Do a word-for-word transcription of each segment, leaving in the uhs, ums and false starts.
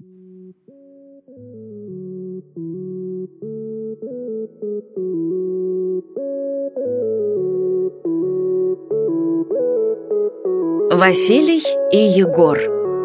Василий и Егор.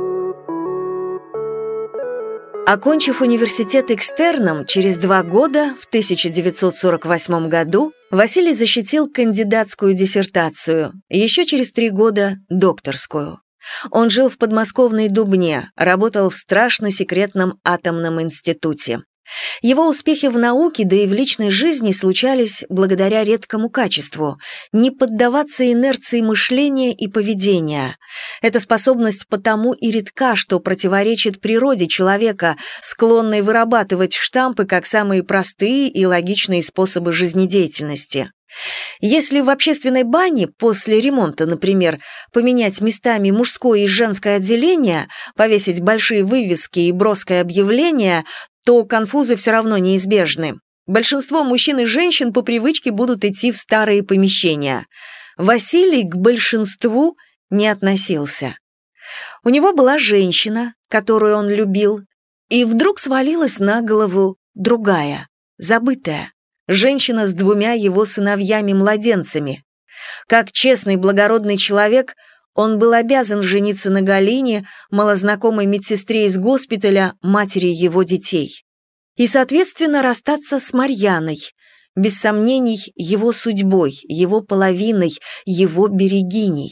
Окончив университет экстерном, через два года, в тысяча девятьсот сорок восьмом году, Василий защитил кандидатскую диссертацию, еще через три года – докторскую. Он жил в подмосковной Дубне, работал в страшно секретном атомном институте. Его успехи в науке, да и в личной жизни случались благодаря редкому качеству – не поддаваться инерции мышления и поведения. Эта способность потому и редка, что противоречит природе человека, склонной вырабатывать штампы как самые простые и логичные способы жизнедеятельности. Если в общественной бане после ремонта, например, поменять местами мужское и женское отделение, повесить большие вывески и броское объявление, то конфузы все равно неизбежны. Большинство мужчин и женщин по привычке будут идти в старые помещения. Василий к большинству не относился. У него была женщина, которую он любил, и вдруг свалилась на голову другая, забытая. Женщина с двумя его сыновьями-младенцами. Как честный благородный человек, он был обязан жениться на Галине, малознакомой медсестре из госпиталя, матери его детей. И, соответственно, расстаться с Марьяной, без сомнений, его судьбой, его половиной, его берегиней.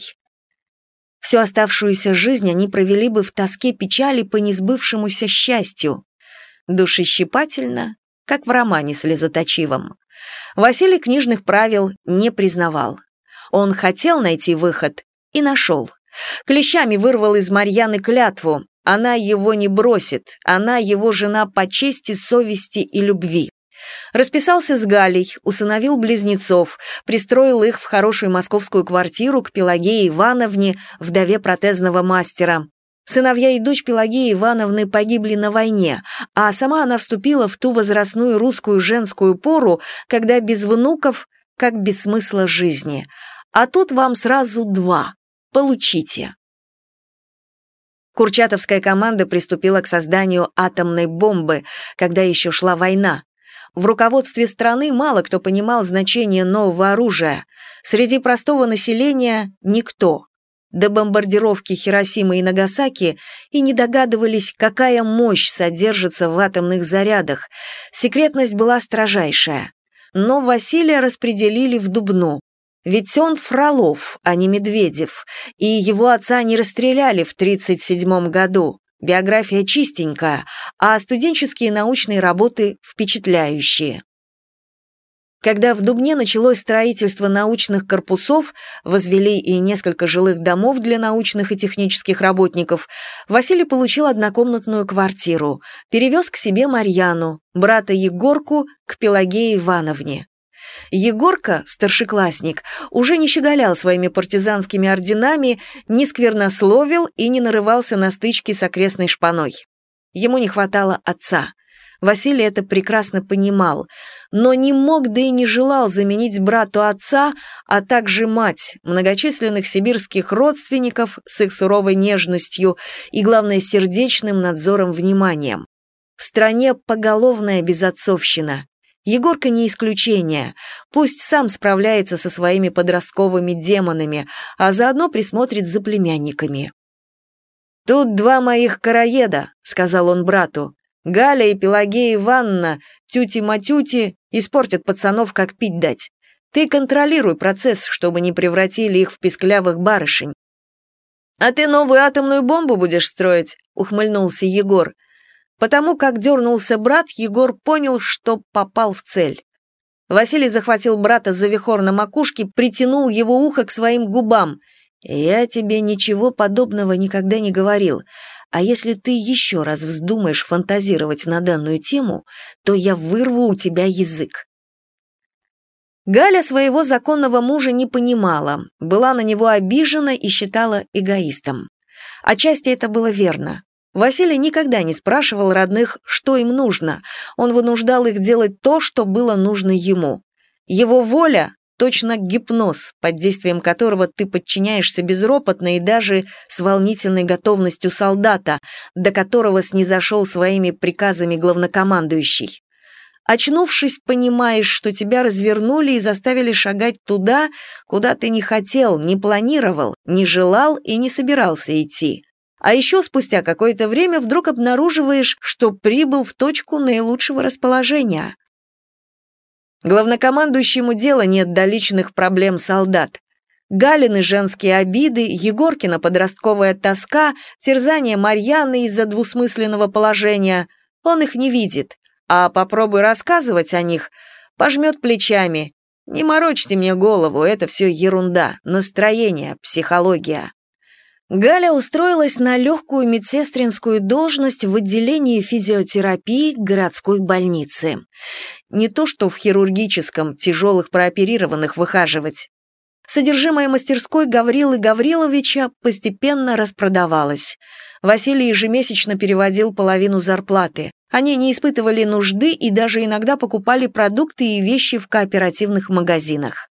Всю оставшуюся жизнь они провели бы в тоске печали по несбывшемуся счастью. Душещипательно, как в романе слезоточивом. Василий книжных правил не признавал. Он хотел найти выход и нашел. Клещами вырвал из Марьяны клятву. Она его не бросит, она его жена по чести, совести и любви. Расписался с Галей, усыновил близнецов, пристроил их в хорошую московскую квартиру к Пелагее Ивановне, вдове протезного мастера. Сыновья и дочь Пелагеи Ивановны погибли на войне, а сама она вступила в ту возрастную русскую женскую пору, когда без внуков, как без смысла жизни. А тут вам сразу два. Получите. Курчатовская команда приступила к созданию атомной бомбы, когда еще шла война. В руководстве страны мало кто понимал значение нового оружия. Среди простого населения – никто. До бомбардировки Хиросимы и Нагасаки и не догадывались, какая мощь содержится в атомных зарядах. Секретность была строжайшая. Но Василия распределили в Дубну. Ведь он Фролов, а не Медведев, и его отца не расстреляли в тридцать седьмом году. Биография чистенькая, а студенческие научные работы впечатляющие. Когда в Дубне началось строительство научных корпусов, возвели и несколько жилых домов для научных и технических работников, Василий получил однокомнатную квартиру, перевез к себе Марьяну, брата Егорку, к Пелагее Ивановне. Егорка, старшеклассник, уже не щеголял своими партизанскими орденами, не сквернословил и не нарывался на стычки с окрестной шпаной. Ему не хватало отца. Василий это прекрасно понимал, но не мог, да и не желал заменить брату отца, а также мать, многочисленных сибирских родственников с их суровой нежностью и, главное, сердечным надзором вниманием. В стране поголовная безотцовщина. Егорка не исключение, пусть сам справляется со своими подростковыми демонами, а заодно присмотрит за племянниками. «Тут два моих короеда», — сказал он брату. «Галя и Пелагея Ивановна, тюти-матюти, испортят пацанов, как пить дать. Ты контролируй процесс, чтобы не превратили их в писклявых барышень». «А ты новую атомную бомбу будешь строить?» — ухмыльнулся Егор. Потому как дернулся брат, Егор понял, что попал в цель. Василий захватил брата за вихор на макушке, притянул его ухо к своим губам. «Я тебе ничего подобного никогда не говорил, а если ты еще раз вздумаешь фантазировать на данную тему, то я вырву у тебя язык». Галя своего законного мужа не понимала, была на него обижена и считала эгоистом. Отчасти это было верно. Василий никогда не спрашивал родных, что им нужно, он вынуждал их делать то, что было нужно ему. Его воля точно гипноз, под действием которого ты подчиняешься безропотно и даже с волнительной готовностью солдата, до которого снизошел своими приказами главнокомандующий. Очнувшись, понимаешь, что тебя развернули и заставили шагать туда, куда ты не хотел, не планировал, не желал и не собирался идти. А еще спустя какое-то время вдруг обнаруживаешь, что прибыл в точку наилучшего расположения. Главнокомандующему дела нет до личных проблем солдат. Галины женские обиды, Егоркина подростковая тоска, терзание Марьяны из-за двусмысленного положения — он их не видит. А попробуй рассказывать о них, пожмет плечами. Не морочьте мне голову, это все ерунда, настроение, психология. Галя устроилась на легкую медсестринскую должность в отделении физиотерапии городской больницы. Не то что в хирургическом, тяжелых прооперированных выхаживать. Содержимое мастерской Гаврилы Гавриловича постепенно распродавалось. Василий ежемесячно переводил половину зарплаты. Они не испытывали нужды и даже иногда покупали продукты и вещи в кооперативных магазинах.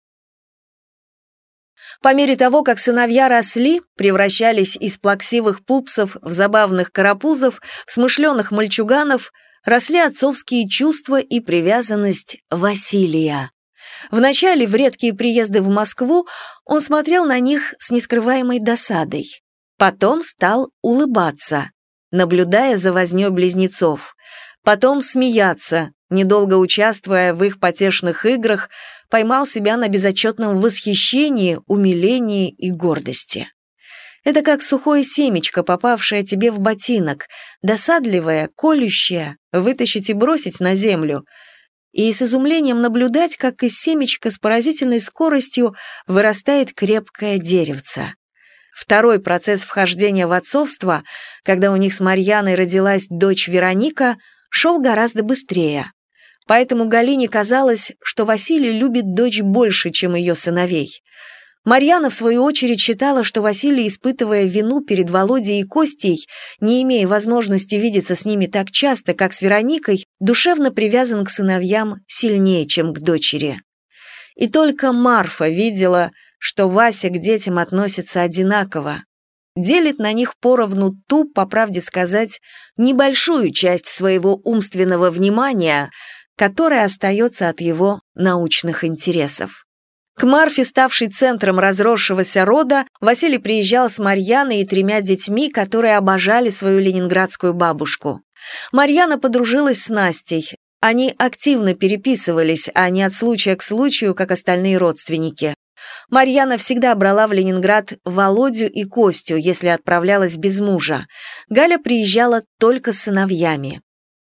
По мере того, как сыновья росли, превращались из плаксивых пупсов в забавных карапузов, в смышленых мальчуганов, росли отцовские чувства и привязанность Василия. Вначале, в редкие приезды в Москву, он смотрел на них с нескрываемой досадой. Потом стал улыбаться, наблюдая за вознёй близнецов. Потом смеяться, недолго участвуя в их потешных играх, поймал себя на безотчетном восхищении, умилении и гордости. Это как сухое семечко, попавшее тебе в ботинок, досадливое, колющее, вытащить и бросить на землю, и с изумлением наблюдать, как из семечка с поразительной скоростью вырастает крепкое деревце. Второй процесс вхождения в отцовство, когда у них с Марьяной родилась дочь Вероника, шел гораздо быстрее. Поэтому Галине казалось, что Василий любит дочь больше, чем ее сыновей. Марьяна, в свою очередь, считала, что Василий, испытывая вину перед Володей и Костей, не имея возможности видеться с ними так часто, как с Вероникой, душевно привязан к сыновьям сильнее, чем к дочери. И только Марфа видела, что Вася к детям относится одинаково, делит на них поровну ту, по правде сказать, небольшую часть своего умственного внимания, которая остается от его научных интересов. К Марфе, ставшей центром разросшегося рода, Василий приезжал с Марьяной и тремя детьми, которые обожали свою ленинградскую бабушку. Марьяна подружилась с Настей. Они активно переписывались, а не от случая к случаю, как остальные родственники. Марьяна всегда брала в Ленинград Володю и Костю, если отправлялась без мужа. Галя приезжала только с сыновьями.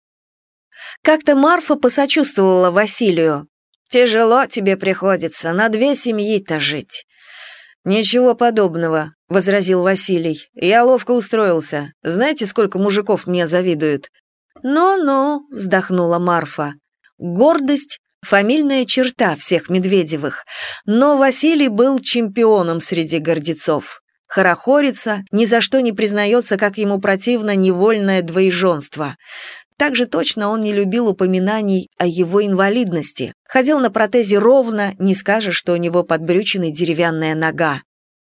Как-то Марфа посочувствовала Василию. «Тяжело тебе приходится, на две семьи-то жить». «Ничего подобного», — возразил Василий. «Я ловко устроился. Знаете, сколько мужиков мне завидуют?» «Ну-ну», — вздохнула Марфа. Гордость — фамильная черта всех Медведевых, но Василий был чемпионом среди гордецов. Хорохорится, ни за что не признается, как ему противно невольное двоеженство. Также точно он не любил упоминаний о его инвалидности. Ходил на протезе ровно, не скажешь, что у него под брючиной деревянная нога.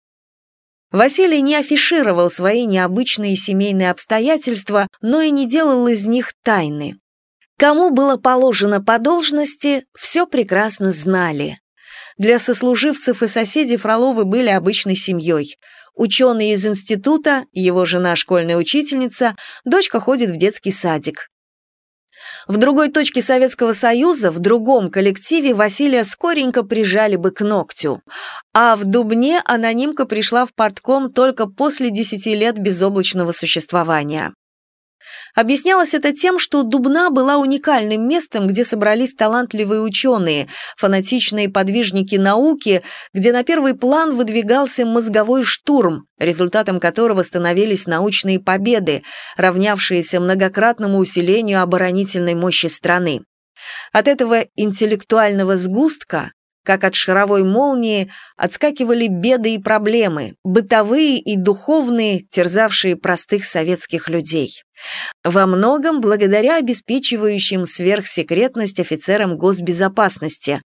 Василий не афишировал свои необычные семейные обстоятельства, но и не делал из них тайны. Кому было положено по должности, все прекрасно знали. Для сослуживцев и соседей Фроловы были обычной семьей. Ученый из института, его жена школьная учительница, дочка ходит в детский садик. В другой точке Советского Союза, в другом коллективе Василия скоренько прижали бы к ногтю, а в Дубне анонимка пришла в партком только после десяти лет безоблачного существования. Объяснялось это тем, что Дубна была уникальным местом, где собрались талантливые ученые, фанатичные подвижники науки, где на первый план выдвигался мозговой штурм, результатом которого становились научные победы, равнявшиеся многократному усилению оборонительной мощи страны. От этого интеллектуального сгустка, как от шаровой молнии, отскакивали беды и проблемы, бытовые и духовные, терзавшие простых советских людей. Во многом благодаря обеспечивающим сверхсекретность офицерам госбезопасности,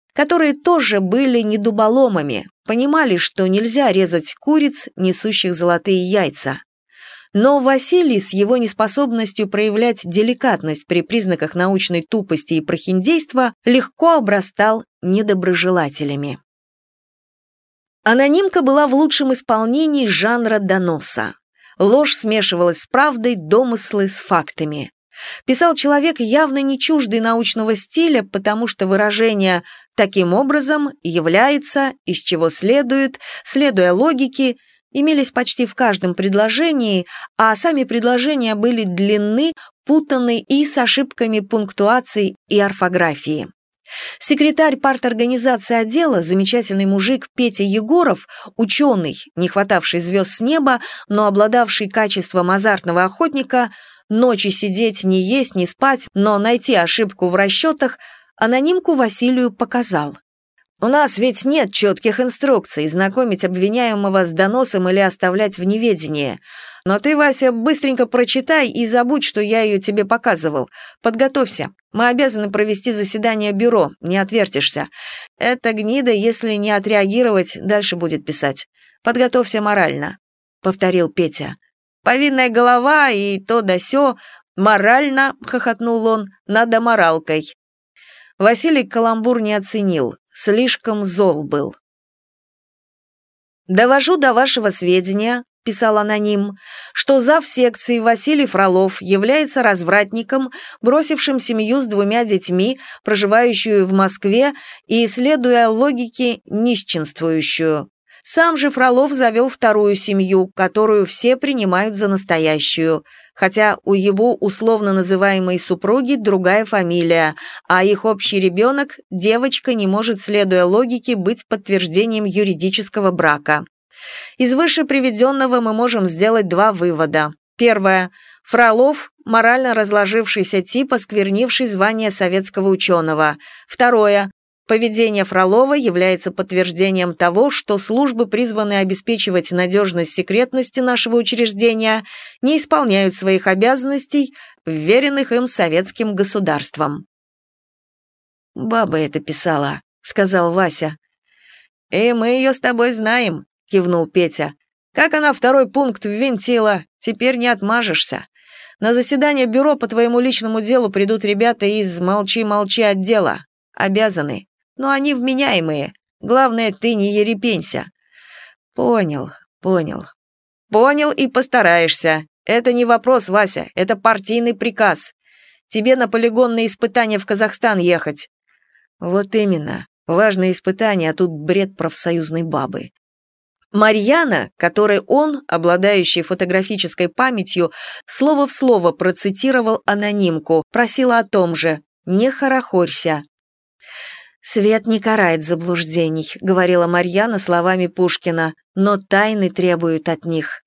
которые тоже были недуболомами, понимали, что нельзя резать куриц, несущих золотые яйца. Но Василий с его неспособностью проявлять деликатность при признаках научной тупости и прохиндейства легко обрастал недоброжелателями. Анонимка была в лучшем исполнении жанра доноса. Ложь смешивалась с правдой, домыслы с фактами. Писал человек, явно не чуждый научного стиля, потому что выражение «таким образом», «является», «из чего следует», «следуя логике» имелись почти в каждом предложении, а сами предложения были длинны, путаны и с ошибками пунктуации и орфографии. Секретарь парторганизации отдела, замечательный мужик Петя Егоров, ученый, не хватавший звезд с неба, но обладавший качеством азартного охотника, ночи сидеть, не есть, не спать, но найти ошибку в расчетах, анонимку Василию показал. «У нас ведь нет четких инструкций знакомить обвиняемого с доносом или оставлять в неведении. Но ты, Вася, быстренько прочитай и забудь, что я ее тебе показывал. Подготовься. Мы обязаны провести заседание бюро, не отвертишься. Эта гнида, если не отреагировать, дальше будет писать. Подготовься морально», — повторил Петя. «Повинная голова и то да сё. Морально», — хохотнул он, — «надо моралкой». Василий каламбур не оценил. Слишком зол был. «Довожу до вашего сведения», — писал аноним, «что зав. Секции Василий Фролов является развратником, бросившим семью с двумя детьми, проживающую в Москве и, следуя логике, нищенствующую. Сам же Фролов завел вторую семью, которую все принимают за настоящую, хотя у его условно называемой супруги другая фамилия, а их общий ребенок, девочка, не может, следуя логике, быть подтверждением юридического брака. Из выше приведенного мы можем сделать два вывода. Первое. Фролов – морально разложившийся тип, осквернивший звание советского ученого. Второе. Поведение Фролова является подтверждением того, что службы, призванные обеспечивать надежность секретности нашего учреждения, не исполняют своих обязанностей, вверенных им советским государством. «Баба это писала», — сказал Вася. «И мы ее с тобой знаем», — кивнул Петя. «Как она второй пункт ввинтила, теперь не отмажешься. На заседание бюро по твоему личному делу придут ребята из «Молчи-молчи» отдела. Обязаны. Но они вменяемые. Главное, ты не ерепенься». «Понял, понял». «Понял и постараешься. Это не вопрос, Вася, это партийный приказ. Тебе на полигонные испытания в Казахстан ехать». «Вот именно. Важное испытание, а тут бред профсоюзной бабы». Марьяна, которой он, обладающий фотографической памятью, слово в слово процитировал анонимку, просила о том же «не хорохорься». «Свет не карает заблуждений», — говорила Марьяна словами Пушкина, «но тайны требуют от них».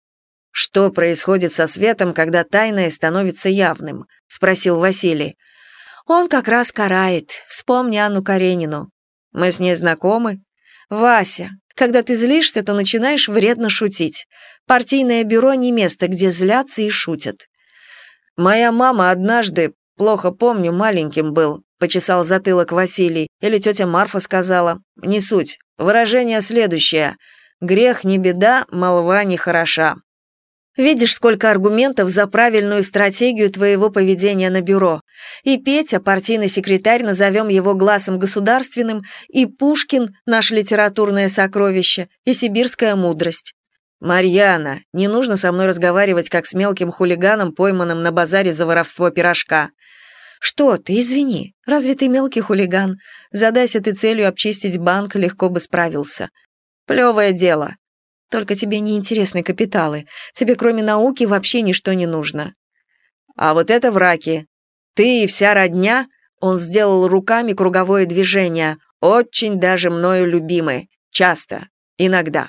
«Что происходит со светом, когда тайное становится явным?» — спросил Василий. «Он как раз карает. Вспомни Анну Каренину». «Мы с ней знакомы?» «Вася, когда ты злишься, то начинаешь вредно шутить. Партийное бюро не место, где злятся и шутят». «Моя мама однажды, плохо помню, маленьким был», — почесал затылок Василий, или тетя Марфа сказала. «Не суть. Выражение следующее. Грех не беда, молва не хороша». Видишь, сколько аргументов за правильную стратегию твоего поведения на бюро. И Петя, партийный секретарь, назовем его глазом государственным, и Пушкин, наше литературное сокровище, и сибирская мудрость. «Марьяна, не нужно со мной разговаривать, как с мелким хулиганом, пойманным на базаре за воровство пирожка». «Что ты, извини, разве ты мелкий хулиган? Задайся ты целью обчистить банк, легко бы справился». «Плевое дело». «Только тебе не интересны капиталы. Тебе кроме науки вообще ничто не нужно». «А вот это враки. Ты и вся родня», — он сделал руками круговое движение, «очень даже мною любимы. Часто. Иногда».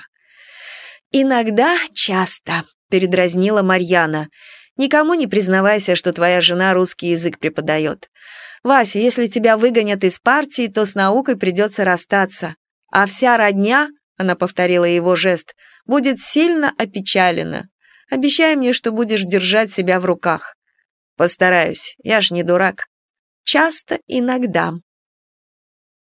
«Иногда, часто», — передразнила Марьяна. «Никому не признавайся, что твоя жена русский язык преподает. Вася, если тебя выгонят из партии, то с наукой придется расстаться. А вся родня, — она повторила его жест, — будет сильно опечалена. Обещай мне, что будешь держать себя в руках». «Постараюсь, я ж не дурак». «Часто, иногда».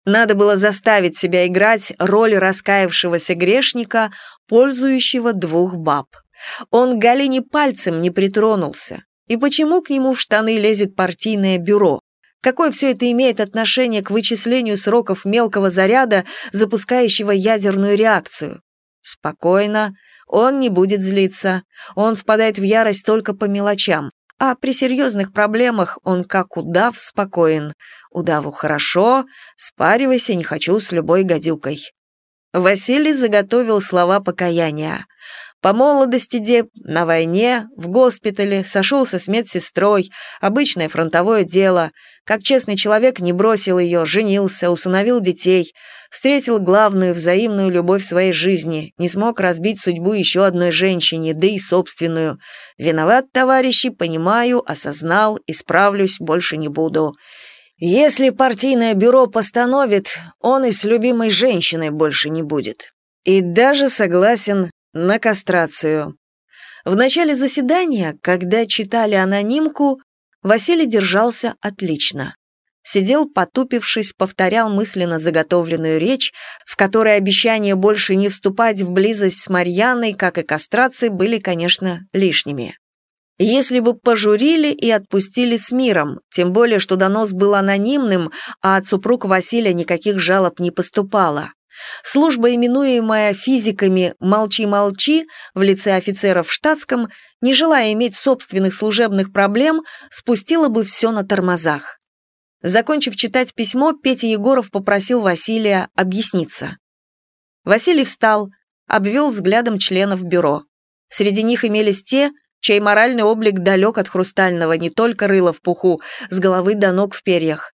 Надо было заставить себя играть роль раскаявшегося грешника, пользующего двух баб. Он к Галине пальцем не притронулся. И почему к нему в штаны лезет партийное бюро? Какое все это имеет отношение к вычислению сроков мелкого заряда, запускающего ядерную реакцию? Спокойно, он не будет злиться. Он впадает в ярость только по мелочам. А при серьезных проблемах он как удав спокоен. Удаву хорошо, спаривайся, не хочу с любой гадюкой. Василий заготовил слова покаяния. По молодости дед, на войне, в госпитале, сошелся с медсестрой, обычное фронтовое дело. Как честный человек не бросил ее, женился, усыновил детей, встретил главную взаимную любовь в своей жизни, не смог разбить судьбу еще одной женщине, да и собственную. Виноват, товарищи, понимаю, осознал, исправлюсь, больше не буду. Если партийное бюро постановит, он и с любимой женщиной больше не будет. И даже согласен на кастрацию. В начале заседания, когда читали анонимку, Василий держался отлично. Сидел, потупившись, повторял мысленно заготовленную речь, в которой обещания больше не вступать в близость с Марьяной, как и кастрации, были, конечно, лишними. Если бы пожурили и отпустили с миром, тем более, что донос был анонимным, а от супруг Василия никаких жалоб не поступало. Служба, именуемая физиками «молчи-молчи» в лице офицеров в штатском, не желая иметь собственных служебных проблем, спустила бы все на тормозах. Закончив читать письмо, Петя Егоров попросил Василия объясниться. Василий встал, обвел взглядом членов бюро. Среди них имелись те, чей моральный облик далек от хрустального, не только рыло в пуху, с головы до ног в перьях.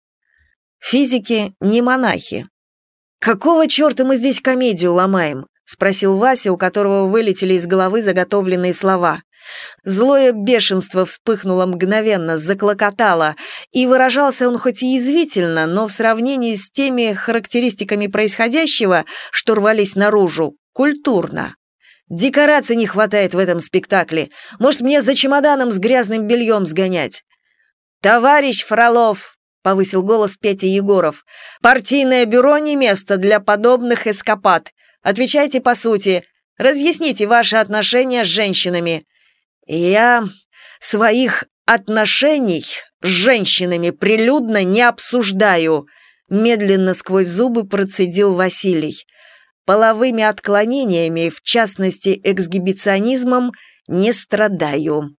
Физики не монахи. «Какого черта мы здесь комедию ломаем?» — спросил Вася, у которого вылетели из головы заготовленные слова. Злое бешенство вспыхнуло мгновенно, заклокотало, и выражался он хоть и язвительно, но в сравнении с теми характеристиками происходящего, что рвались наружу, культурно. «Декораций не хватает в этом спектакле. Может, мне за чемоданом с грязным бельем сгонять?» «Товарищ Фролов!» — повысил голос Петя Егоров. «Партийное бюро не место для подобных эскапад. Отвечайте по сути. Разъясните ваши отношения с женщинами». «Я своих отношений с женщинами прилюдно не обсуждаю», — медленно сквозь зубы процедил Василий. «Половыми отклонениями, в частности эксгибиционизмом, не страдаю».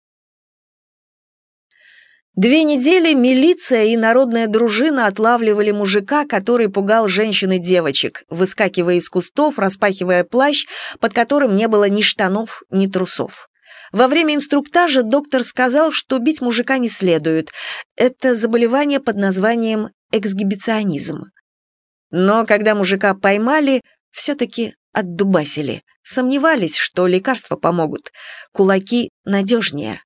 Две недели милиция и народная дружина отлавливали мужика, который пугал женщин и девочек, выскакивая из кустов, распахивая плащ, под которым не было ни штанов, ни трусов. Во время инструктажа доктор сказал, что бить мужика не следует. Это заболевание под названием эксгибиционизм. Но когда мужика поймали, все-таки отдубасили. Сомневались, что лекарства помогут. Кулаки надежнее.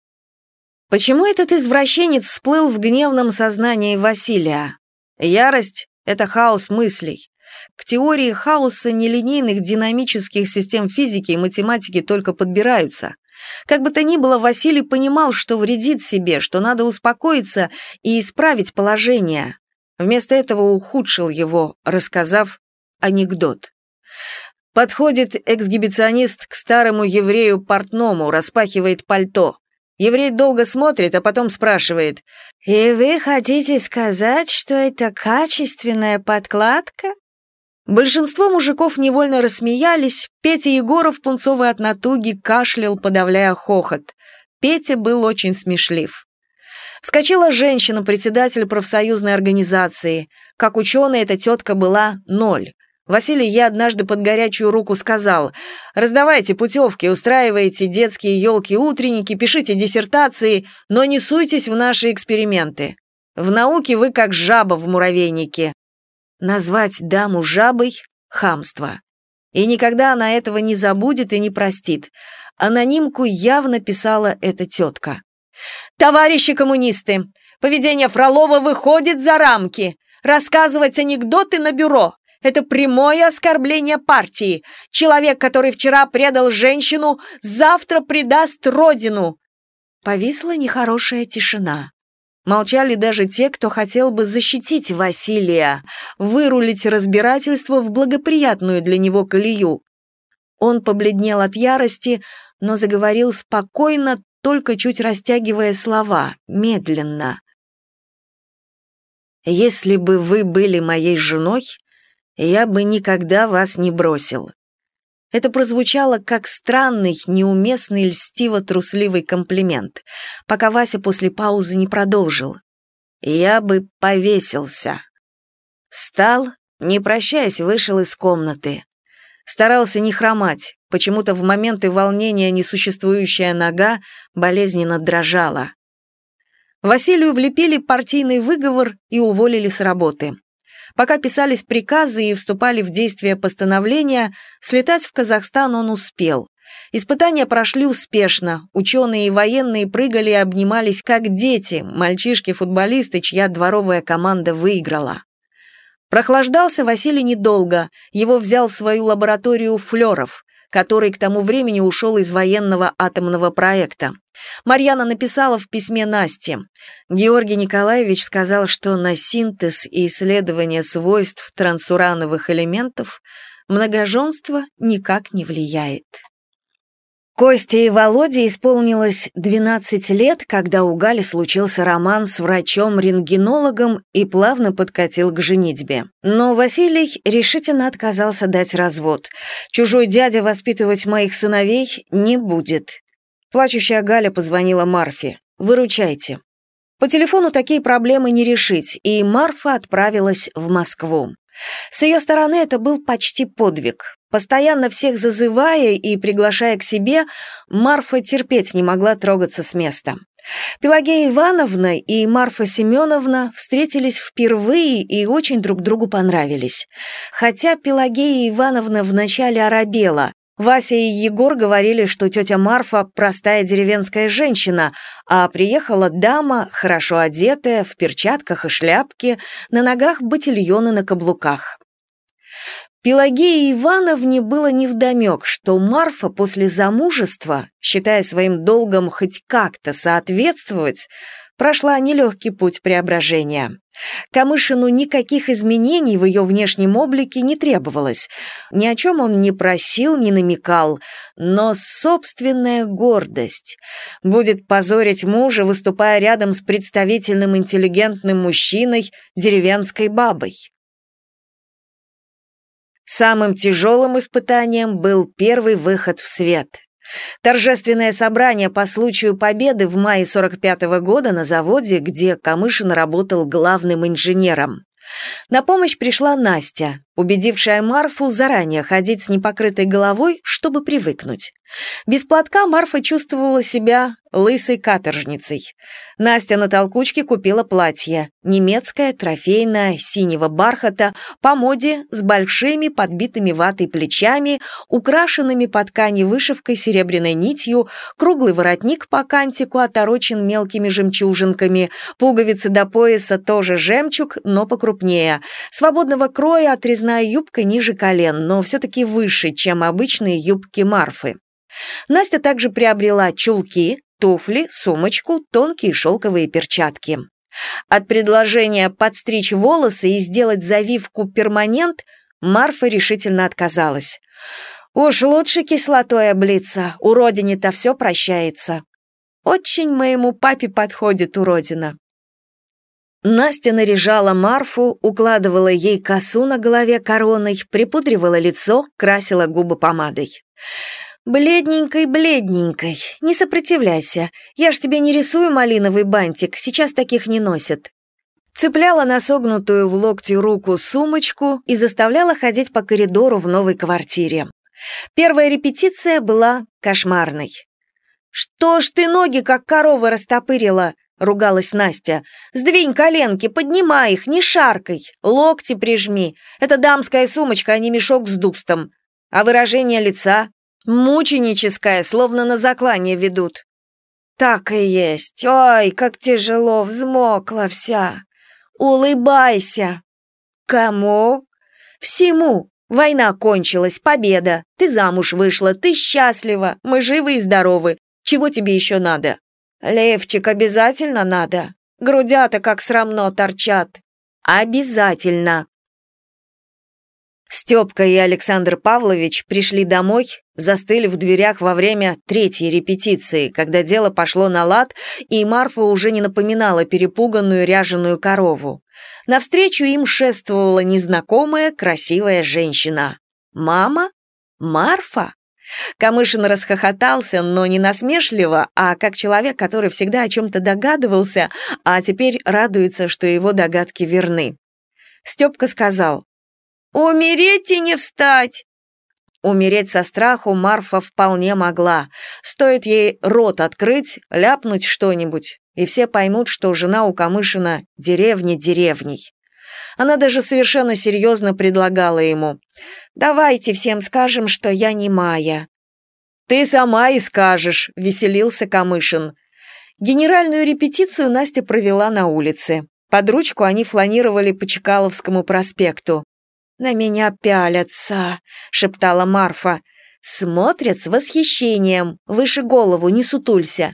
Почему этот извращенец всплыл в гневном сознании Василия? Ярость — это хаос мыслей. К теории хаоса нелинейных динамических систем физики и математики только подбираются. Как бы то ни было, Василий понимал, что вредит себе, что надо успокоиться и исправить положение. Вместо этого ухудшил его, рассказав анекдот. Подходит эксгибиционист к старому еврею-портному, распахивает пальто. Еврей долго смотрит, а потом спрашивает: «И вы хотите сказать, что это качественная подкладка?» Большинство мужиков невольно рассмеялись, Петя Егоров, пунцовый от натуги, кашлял, подавляя хохот. Петя был очень смешлив. Вскочила женщина, председатель профсоюзной организации. Как ученая эта тетка была ноль. Василий ей однажды под горячую руку сказал: «Раздавайте путевки, устраивайте детские елки-утренники, пишите диссертации, но не суйтесь в наши эксперименты. В науке вы как жаба в муравейнике». Назвать даму жабой – хамство. И никогда она этого не забудет и не простит. Анонимку явно писала эта тетка. «Товарищи коммунисты, поведение Фролова выходит за рамки. Рассказывать анекдоты на бюро – это прямое оскорбление партии. Человек, который вчера предал женщину, завтра предаст родину». Повисла нехорошая тишина. Молчали даже те, кто хотел бы защитить Василия, вырулить разбирательство в благоприятную для него колею. Он побледнел от ярости, но заговорил спокойно, только чуть растягивая слова, медленно. «Если бы вы были моей женой, я бы никогда вас не бросил». Это прозвучало как странный, неуместный, льстиво-трусливый комплимент, пока Вася после паузы не продолжил. «Я бы повесился». Встал, не прощаясь, вышел из комнаты. Старался не хромать, почему-то в моменты волнения несуществующая нога болезненно дрожала. Василию влепили партийный выговор и уволили с работы. Пока писались приказы и вступали в действие постановления, слетать в Казахстан он успел. Испытания прошли успешно, ученые и военные прыгали и обнимались как дети, мальчишки-футболисты, чья дворовая команда выиграла. Прохлаждался Василий недолго, его взял в свою лабораторию Флёров, который к тому времени ушел из военного атомного проекта. Марьяна написала в письме Насте. Георгий Николаевич сказал, что на синтез и исследование свойств трансурановых элементов многоженство никак не влияет. Косте и Володе исполнилось двенадцать лет, когда у Гали случился роман с врачом-рентгенологом и плавно подкатил к женитьбе. Но Василий решительно отказался дать развод. «Чужой дядя воспитывать моих сыновей не будет». Плачущая Галя позвонила Марфе. «Выручайте». По телефону такие проблемы не решить, и Марфа отправилась в Москву. С ее стороны это был почти подвиг. Постоянно всех зазывая и приглашая к себе, Марфа терпеть не могла трогаться с места. Пелагея Ивановна и Марфа Семеновна встретились впервые и очень друг другу понравились. Хотя Пелагея Ивановна вначале оробела. Вася и Егор говорили, что тетя Марфа простая деревенская женщина, а приехала дама, хорошо одетая, в перчатках и шляпке, на ногах ботильоны на каблуках. Пелагее Ивановне было невдомек, что Марфа после замужества, считая своим долгом хоть как-то соответствовать, прошла нелегкий путь преображения. Камышину никаких изменений в ее внешнем облике не требовалось. Ни о чем он не просил, не намекал, но собственная гордость будет позорить мужа, выступая рядом с представительным интеллигентным мужчиной, деревенской бабой. Самым тяжелым испытанием был первый выход в свет. Торжественное собрание по случаю победы в мае сорок пятого года на заводе, где Камышин работал главным инженером. На помощь пришла Настя, убедившая Марфу заранее ходить с непокрытой головой, чтобы привыкнуть. Без платка Марфа чувствовала себя лысой каторжницей. Настя на толкучке купила платье, немецкое, трофейное, синего бархата, по моде, с большими подбитыми ватой плечами, украшенными по ткани вышивкой серебряной нитью, круглый воротник по кантику оторочен мелкими жемчужинками, пуговицы до пояса тоже жемчуг, но покрупнее, свободного кроя отрезная юбка ниже колен, но все-таки выше, чем обычные юбки Марфы. Настя также приобрела чулки, туфли, сумочку, тонкие шелковые перчатки. От предложения подстричь волосы и сделать завивку перманент Марфа решительно отказалась. «Уж лучше кислотой облиться, уродине-то все прощается. Очень моему папе подходит уродина». Настя наряжала Марфу, укладывала ей косу на голове короной, припудривала лицо, красила губы помадой. «Бледненькой, бледненькой, не сопротивляйся, я ж тебе не рисую малиновый бантик, сейчас таких не носят». Цепляла на согнутую в локте руку сумочку и заставляла ходить по коридору в новой квартире. Первая репетиция была кошмарной. «Что ж ты ноги, как корова, растопырила?» — ругалась Настя. «Сдвинь коленки, поднимай их, не шаркай, локти прижми. Это дамская сумочка, а не мешок с дустом. А выражение лица мученическое, словно на заклание ведут». «Так и есть. Ой, как тяжело, взмокла вся. Улыбайся». «Кому?» «Всему. Война кончилась, победа. Ты замуж вышла, ты счастлива, мы живы и здоровы. Чего тебе еще надо?» «Левчик обязательно надо?» Грудята как срамно торчат. Обязательно. Степка и Александр Павлович пришли домой, застыли в дверях во время третьей репетиции, когда дело пошло на лад, и Марфа уже не напоминала перепуганную ряженую корову. Навстречу им шествовала незнакомая красивая женщина. Мама? Марфа? Камышин расхохотался, но не насмешливо, а как человек, который всегда о чем-то догадывался, а теперь радуется, что его догадки верны. Степка сказал: «Умереть и не встать!» Умереть со страху Марфа вполне могла. Стоит ей рот открыть, ляпнуть что-нибудь, и все поймут, что жена у Камышина деревня деревней. Она даже совершенно серьезно предлагала ему: «Давайте всем скажем, что я немая». «Ты сама и скажешь», — веселился Камышин. Генеральную репетицию Настя провела на улице. Под ручку они фланировали по Чкаловскому проспекту. «На меня пялятся», — шептала Марфа. «Смотрят с восхищением. Выше голову, не сутулься».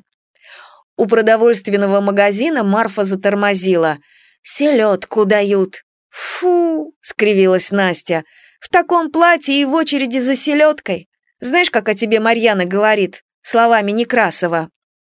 У продовольственного магазина Марфа затормозила. «Селедку дают». «Фу!» — скривилась Настя. «В таком платье и в очереди за селедкой. Знаешь, как о тебе Марьяна говорит, словами Некрасова?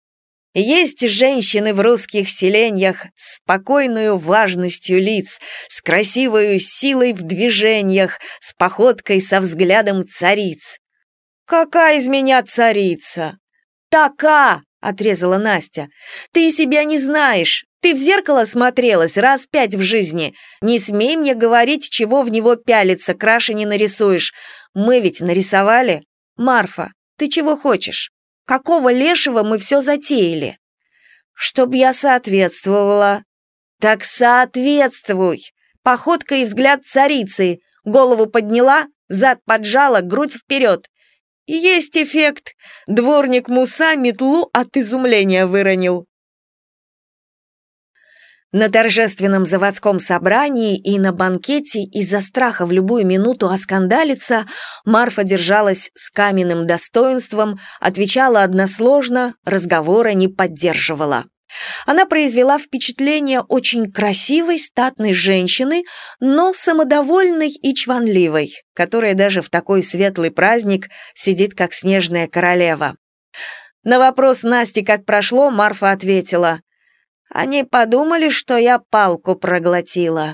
Есть женщины в русских селеньях с спокойную важностью лиц, с красивою силой в движениях, с походкой со взглядом цариц». «Какая из меня царица?» «Така!» — отрезала Настя. «Ты себя не знаешь. Ты в зеркало смотрелась раз пять в жизни. Не смей мне говорить, чего в него пялиться, краше не нарисуешь. Мы ведь нарисовали. Марфа, ты чего хочешь? Какого лешего мы все затеяли?» «Чтоб я соответствовала». «Так соответствуй. Походка и взгляд царицы. Голову подняла, зад поджала, грудь вперед. Есть эффект. Дворник Муса метлу от изумления выронил». На торжественном заводском собрании и на банкете из-за страха в любую минуту оскандалиться Марфа держалась с каменным достоинством, отвечала односложно, разговора не поддерживала. Она произвела впечатление очень красивой, статной женщины, но самодовольной и чванливой, которая даже в такой светлый праздник сидит как снежная королева. На вопрос Насти, как прошло, Марфа ответила: «Они подумали, что я палку проглотила».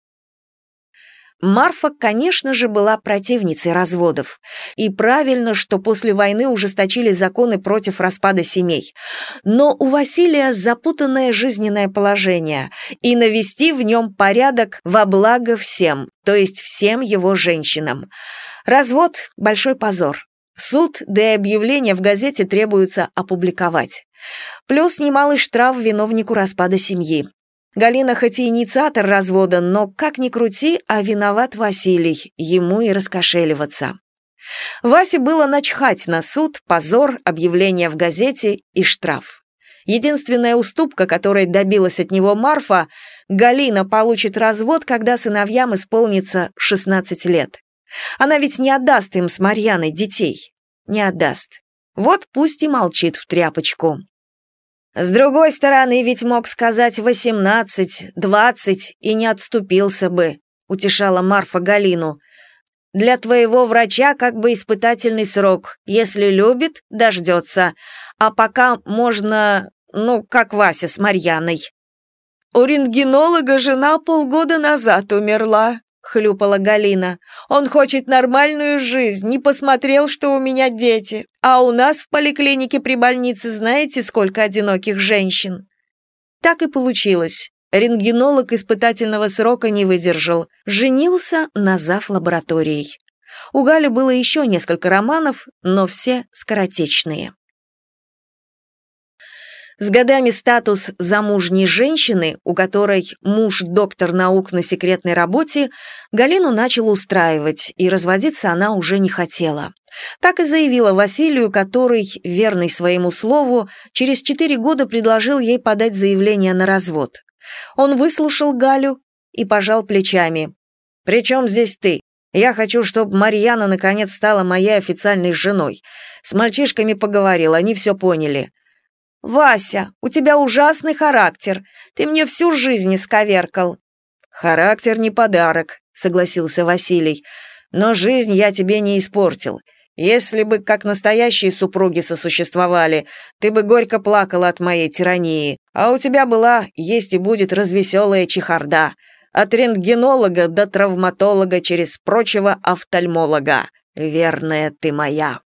Марфа, конечно же, была противницей разводов. И правильно, что после войны ужесточили законы против распада семей. Но у Василия запутанное жизненное положение, и навести в нем порядок во благо всем, то есть всем его женщинам. Развод – большой позор. Суд, да и объявление в газете требуется опубликовать. Плюс немалый штраф виновнику распада семьи. Галина хоть и инициатор развода, но, как ни крути, а виноват Василий, ему и раскошеливаться. Васе было начхать на суд, позор, объявление в газете и штраф. Единственная уступка, которой добилась от него Марфа, Галина получит развод, когда сыновьям исполнится шестнадцать лет. Она ведь не отдаст им с Марьяной детей. Не отдаст. Вот пусть и молчит в тряпочку. С другой стороны, ведь мог сказать восемнадцать, двадцать и не отступился бы, утешала Марфа Галину. Для твоего врача как бы испытательный срок. Если любит, дождется. А пока можно, ну, как Вася с Марьяной. У рентгенолога жена полгода назад умерла, хлюпала Галина. «Он хочет нормальную жизнь, не посмотрел, что у меня дети. А у нас в поликлинике при больнице знаете, сколько одиноких женщин?» Так и получилось. Рентгенолог испытательного срока не выдержал. Женился на зав. Лабораторией. У Гали было еще несколько романов, но все скоротечные. С годами статус замужней женщины, у которой муж доктор наук на секретной работе, Галину начал устраивать, и разводиться она уже не хотела. Так и заявила Василию, который, верный своему слову, через четыре года предложил ей подать заявление на развод. Он выслушал Галю и пожал плечами. «При чем здесь ты? Я хочу, чтобы Марьяна наконец стала моей официальной женой. С мальчишками поговорил, они все поняли. «Вася, у тебя ужасный характер. Ты мне всю жизнь исковеркал». «Характер не подарок», — согласился Василий. «Но жизнь я тебе не испортил. Если бы как настоящие супруги сосуществовали, ты бы горько плакала от моей тирании, а у тебя была, есть и будет развеселая чехарда. От рентгенолога до травматолога через прочего офтальмолога. Верная ты моя».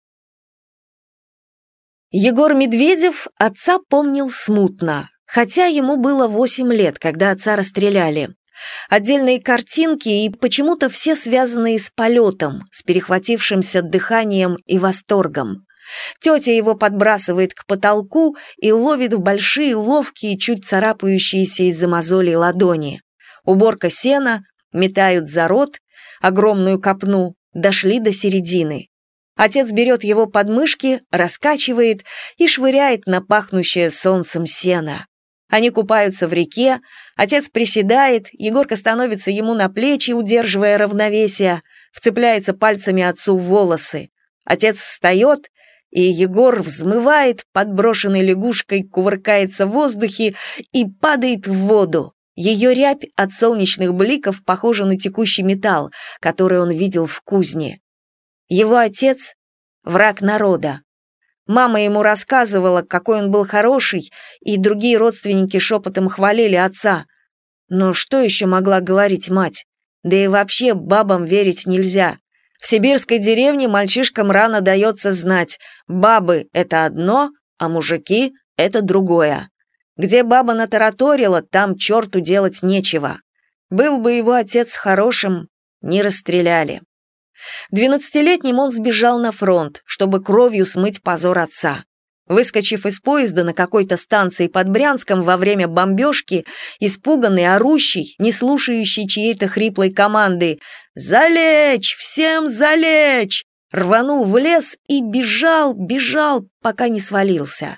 Егор Медведев отца помнил смутно, хотя ему было восемь лет, когда отца расстреляли. Отдельные картинки и почему-то все связанные с полетом, с перехватившимся дыханием и восторгом. Тетя его подбрасывает к потолку и ловит в большие, ловкие, чуть царапающиеся из-за мозолей ладони. Уборка сена, метают за рот, огромную копну, дошли до середины. Отец берет его под мышки, раскачивает и швыряет на пахнущее солнцем сено. Они купаются в реке, отец приседает, Егорка становится ему на плечи, удерживая равновесие, вцепляется пальцами отцу в волосы. Отец встает, и Егор взмывает, подброшенной лягушкой, кувыркается в воздухе и падает в воду. Ее рябь от солнечных бликов похожа на текущий металл, который он видел в кузне. Его отец — враг народа. Мама ему рассказывала, какой он был хороший, и другие родственники шепотом хвалили отца. Но что еще могла говорить мать? Да и вообще бабам верить нельзя. В сибирской деревне мальчишкам рано дается знать, бабы — это одно, а мужики — это другое. Где баба натараторила, там черту делать нечего. Был бы его отец хорошим, не расстреляли. Двенадцатилетним он сбежал на фронт, чтобы кровью смыть позор отца. Выскочив из поезда на какой-то станции под Брянском во время бомбежки, испуганный, орущий, не слушающий чьей-то хриплой команды «Залечь! Всем залечь!» рванул в лес и бежал, бежал, пока не свалился.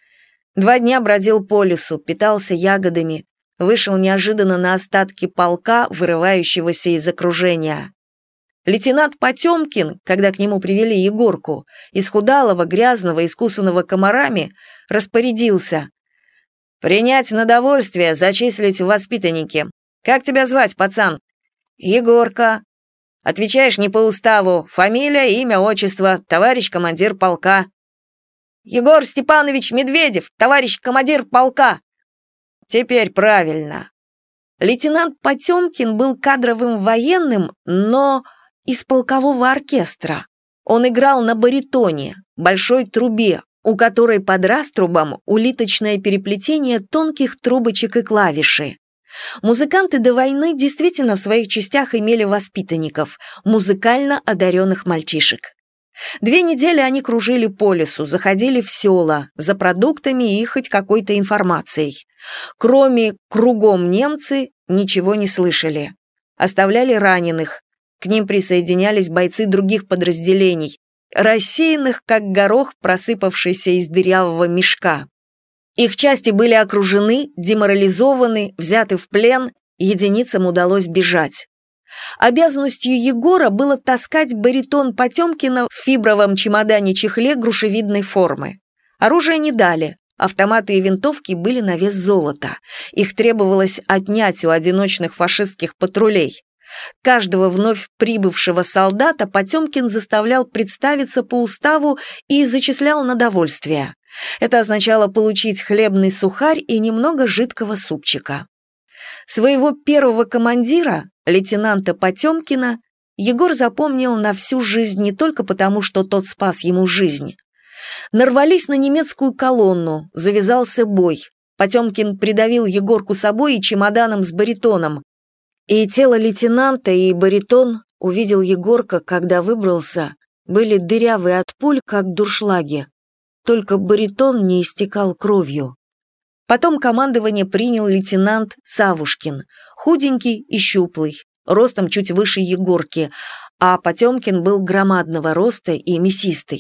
Два дня бродил по лесу, питался ягодами, вышел неожиданно на остатки полка, вырывающегося из окружения. Лейтенант Потемкин, когда к нему привели Егорку, исхудалого, грязного, искусанного комарами, распорядился: «Принять на довольствие, зачислить в воспитанники. Как тебя звать, пацан?» «Егорка». «Отвечаешь не по уставу. Фамилия, имя, отчество, товарищ командир полка». «Егор Степанович Медведев, товарищ командир полка». «Теперь правильно». Лейтенант Потемкин был кадровым военным, но из полкового оркестра. Он играл на баритоне, большой трубе, у которой под раструбом улиточное переплетение тонких трубочек и клавиши. Музыканты до войны действительно в своих частях имели воспитанников, музыкально одаренных мальчишек. Две недели они кружили по лесу, заходили в села, за продуктами и хоть какой-то информацией. Кроме «кругом немцы» ничего не слышали. Оставляли раненых. К ним присоединялись бойцы других подразделений, рассеянных, как горох, просыпавшийся из дырявого мешка. Их части были окружены, деморализованы, взяты в плен, единицам удалось бежать. Обязанностью Егора было таскать баритон Потемкина в фибровом чемодане-чехле грушевидной формы. Оружие не дали, автоматы и винтовки были на вес золота. Их требовалось отнять у одиночных фашистских патрулей. Каждого вновь прибывшего солдата Потемкин заставлял представиться по уставу и зачислял на довольствие. Это означало получить хлебный сухарь и немного жидкого супчика. Своего первого командира, лейтенанта Потемкина, Егор запомнил на всю жизнь не только потому, что тот спас ему жизнь. Нарвались на немецкую колонну, завязался бой. Потемкин придавил Егорку собой и чемоданом с баритоном. И тело лейтенанта, и баритон увидел Егорка, когда выбрался, были дырявые от пуль, как дуршлаги. Только баритон не истекал кровью. Потом командование принял лейтенант Савушкин, худенький и щуплый, ростом чуть выше Егорки, а Потемкин был громадного роста и мясистый.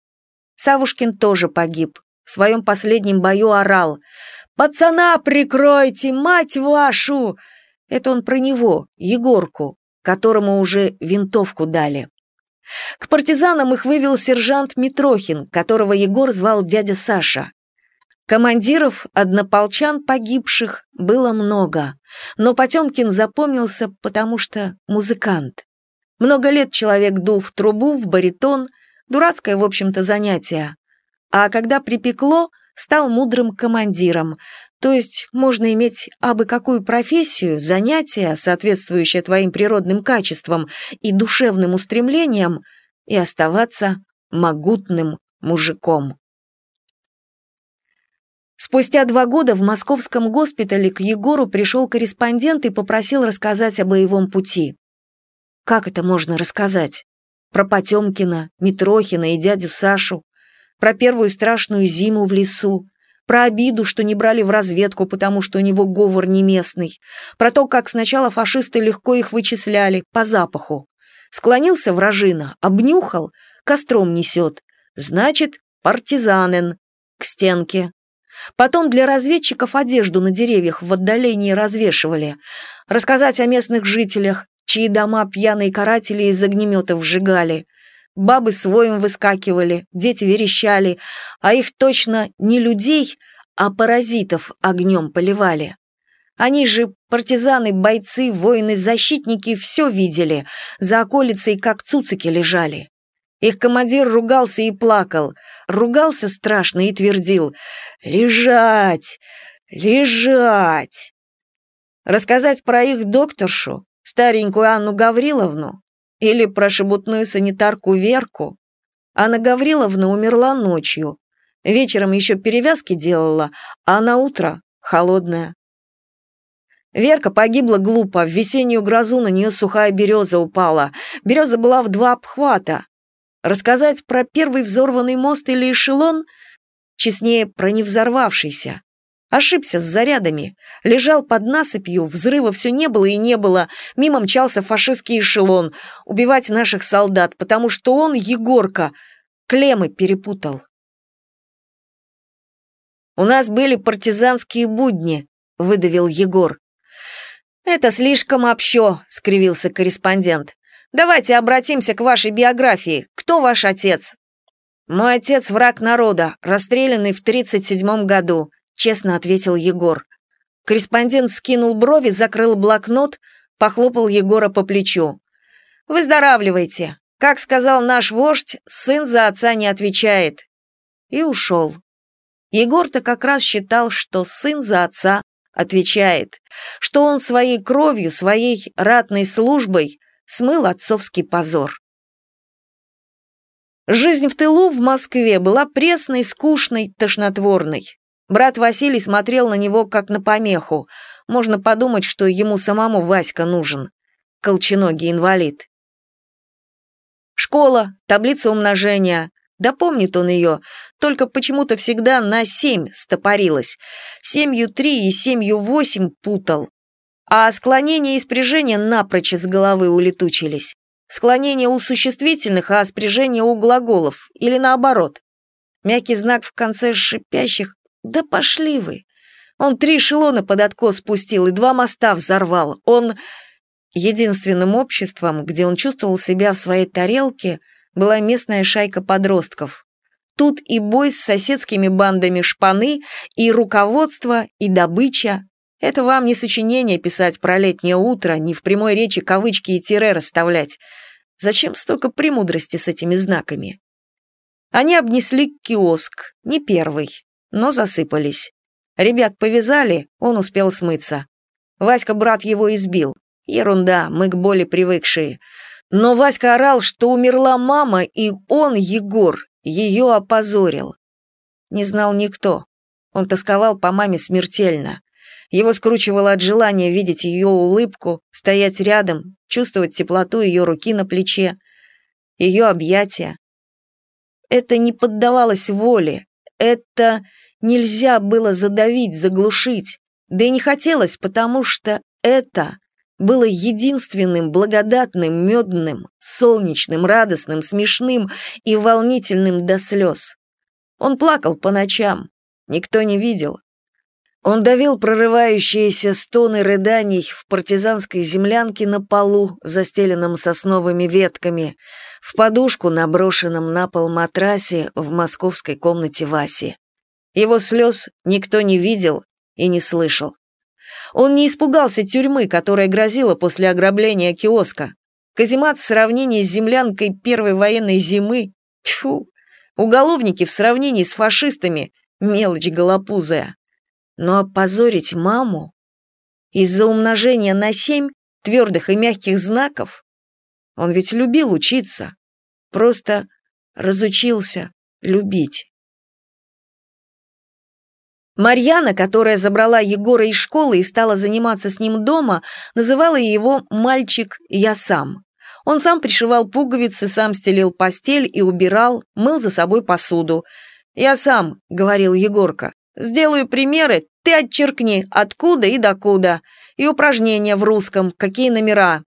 Савушкин тоже погиб. В своем последнем бою орал: «Пацана прикройте, мать вашу!» Это он про него, Егорку, которому уже винтовку дали. К партизанам их вывел сержант Митрохин, которого Егор звал дядя Саша. Командиров, однополчан погибших было много, но Потемкин запомнился, потому что музыкант. Много лет человек дул в трубу, в баритон, дурацкое, в общем-то, занятие. А когда припекло, стал мудрым командиром, то есть можно иметь абы какую профессию, занятие, соответствующее твоим природным качествам и душевным устремлениям, и оставаться могутным мужиком. Спустя два года в московском госпитале к Егору пришел корреспондент и попросил рассказать о боевом пути. Как это можно рассказать? Про Потемкина, Митрохина и дядю Сашу, про первую страшную зиму в лесу, про обиду, что не брали в разведку, потому что у него говор не местный, про то, как сначала фашисты легко их вычисляли, по запаху. Склонился вражина, обнюхал, костром несет, значит, партизанин, к стенке. Потом для разведчиков одежду на деревьях в отдалении развешивали. Рассказать о местных жителях, чьи дома пьяные каратели из огнеметов сжигали. Бабы с воем выскакивали, дети верещали, а их точно не людей, а паразитов огнем поливали. Они же, партизаны, бойцы, воины, защитники, все видели, за околицей как цуцики лежали. Их командир ругался и плакал, ругался страшно и твердил: «Лежать! Лежать!» Рассказать про их докторшу, старенькую Анну Гавриловну, или про шебутную санитарку Верку? Анна Гавриловна умерла ночью, вечером еще перевязки делала, а на утро холодная. Верка погибла глупо, в весеннюю грозу на нее сухая береза упала, береза была в два обхвата. Рассказать про первый взорванный мост или эшелон? Честнее, про невзорвавшийся. Ошибся с зарядами. Лежал под насыпью, взрыва все не было и не было. Мимо мчался фашистский эшелон. Убивать наших солдат, потому что он, Егорка, клеммы перепутал. «У нас были партизанские будни», — выдавил Егор. «Это слишком общо», — скривился корреспондент. «Давайте обратимся к вашей биографии. Кто ваш отец?» «Мой отец враг народа, расстрелянный в тридцать седьмом году», — честно ответил Егор. Корреспондент скинул брови, закрыл блокнот, похлопал Егора по плечу. «Выздоравливайте. Как сказал наш вождь, сын за отца не отвечает». И ушел. Егор-то как раз считал, что сын за отца отвечает, что он своей кровью, своей ратной службой смыл отцовский позор. Жизнь в тылу в Москве была пресной, скучной, тошнотворной. Брат Василий смотрел на него как на помеху. Можно подумать, что ему самому Васька нужен. Колченогий инвалид. Школа, таблица умножения. Да помнит он ее, только почему-то всегда на семь стопорилась. Семью три и семью восемь путал. А склонения и спряжения напрочь из головы улетучились. Склонение у существительных, а спряжение у глаголов. Или наоборот. Мягкий знак в конце шипящих. Да пошли вы. Он три эшелона под откос спустил и два моста взорвал. Он... Единственным обществом, где он чувствовал себя в своей тарелке, была местная шайка подростков. Тут и бой с соседскими бандами шпаны, и руководство, и добыча. Это вам не сочинение писать про летнее утро, не в прямой речи кавычки и тире расставлять. Зачем столько премудрости с этими знаками? Они обнесли киоск, не первый, но засыпались. Ребят повязали, он успел смыться. Васька брат его избил. Ерунда, мы к боли привыкшие. Но Васька орал, что умерла мама, и он, Егор, ее опозорил. Не знал никто. Он тосковал по маме смертельно. Его скручивало от желания видеть ее улыбку, стоять рядом, чувствовать теплоту ее руки на плече, ее объятия. Это не поддавалось воле, это нельзя было задавить, заглушить, да и не хотелось, потому что это было единственным благодатным, медным, солнечным, радостным, смешным и волнительным до слез. Он плакал по ночам, никто не видел. Он давил прорывающиеся стоны рыданий в партизанской землянке на полу, застеленном сосновыми ветками, в подушку на брошенном на пол матрасе в московской комнате Васи. Его слез никто не видел и не слышал. Он не испугался тюрьмы, которая грозила после ограбления киоска. Каземат в сравнении с землянкой первой военной зимы — тьфу! Уголовники в сравнении с фашистами — мелочь голопузая. Но опозорить маму из-за умножения на семь твердых и мягких знаков? Он ведь любил учиться, просто разучился любить. Марьяна, которая забрала Егора из школы и стала заниматься с ним дома, называла его «мальчик я сам». Он сам пришивал пуговицы, сам стелил постель и убирал, мыл за собой посуду. «Я сам», — говорил Егорка, — «сделаю примеры, ты отчеркни, откуда и докуда, и упражнения в русском, какие номера».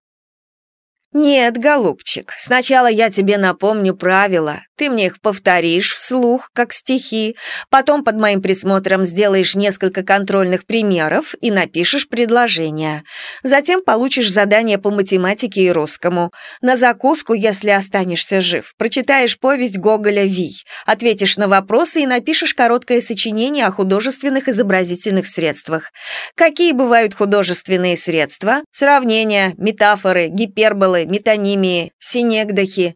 «Нет, голубчик, сначала я тебе напомню правила, ты мне их повторишь вслух, как стихи, потом под моим присмотром сделаешь несколько контрольных примеров и напишешь предложения. Затем получишь задание по математике и русскому. На закуску, если останешься жив, прочитаешь повесть Гоголя «Вий», ответишь на вопросы и напишешь короткое сочинение о художественных изобразительных средствах. Какие бывают художественные средства? Сравнения, метафоры, гиперболы, метонимии, синекдохи.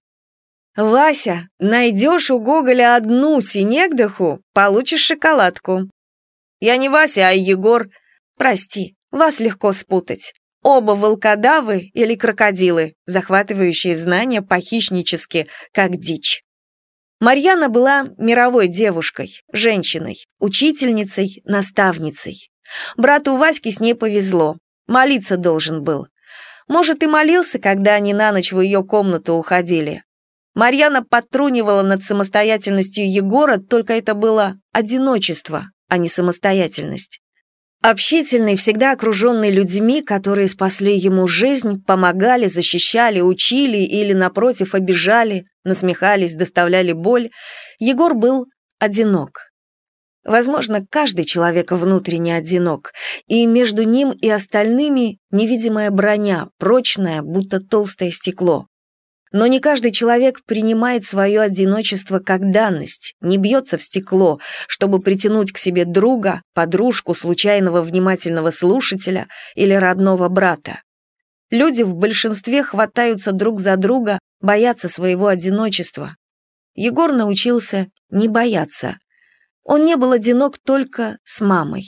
Вася, найдешь у Гоголя одну синекдоху, получишь шоколадку. Я не Вася, а Егор. Прости, вас легко спутать. Оба волкодавы или крокодилы, захватывающие знания похищнически, как дичь. Марьяна была мировой девушкой, женщиной, учительницей, наставницей. Брату Ваське с ней повезло, молиться должен был. Может, и молился, когда они на ночь в ее комнату уходили. Марьяна подтрунивала над самостоятельностью Егора, только это было одиночество, а не самостоятельность. Общительный, всегда окруженный людьми, которые спасли ему жизнь, помогали, защищали, учили или, напротив, обижали, насмехались, доставляли боль, Егор был одинок. Возможно, каждый человек внутренне одинок, и между ним и остальными невидимая броня, прочная, будто толстое стекло. Но не каждый человек принимает свое одиночество как данность, не бьется в стекло, чтобы притянуть к себе друга, подружку, случайного внимательного слушателя или родного брата. Люди в большинстве хватаются друг за друга, боятся своего одиночества. Егор научился не бояться. Он не был одинок только с мамой.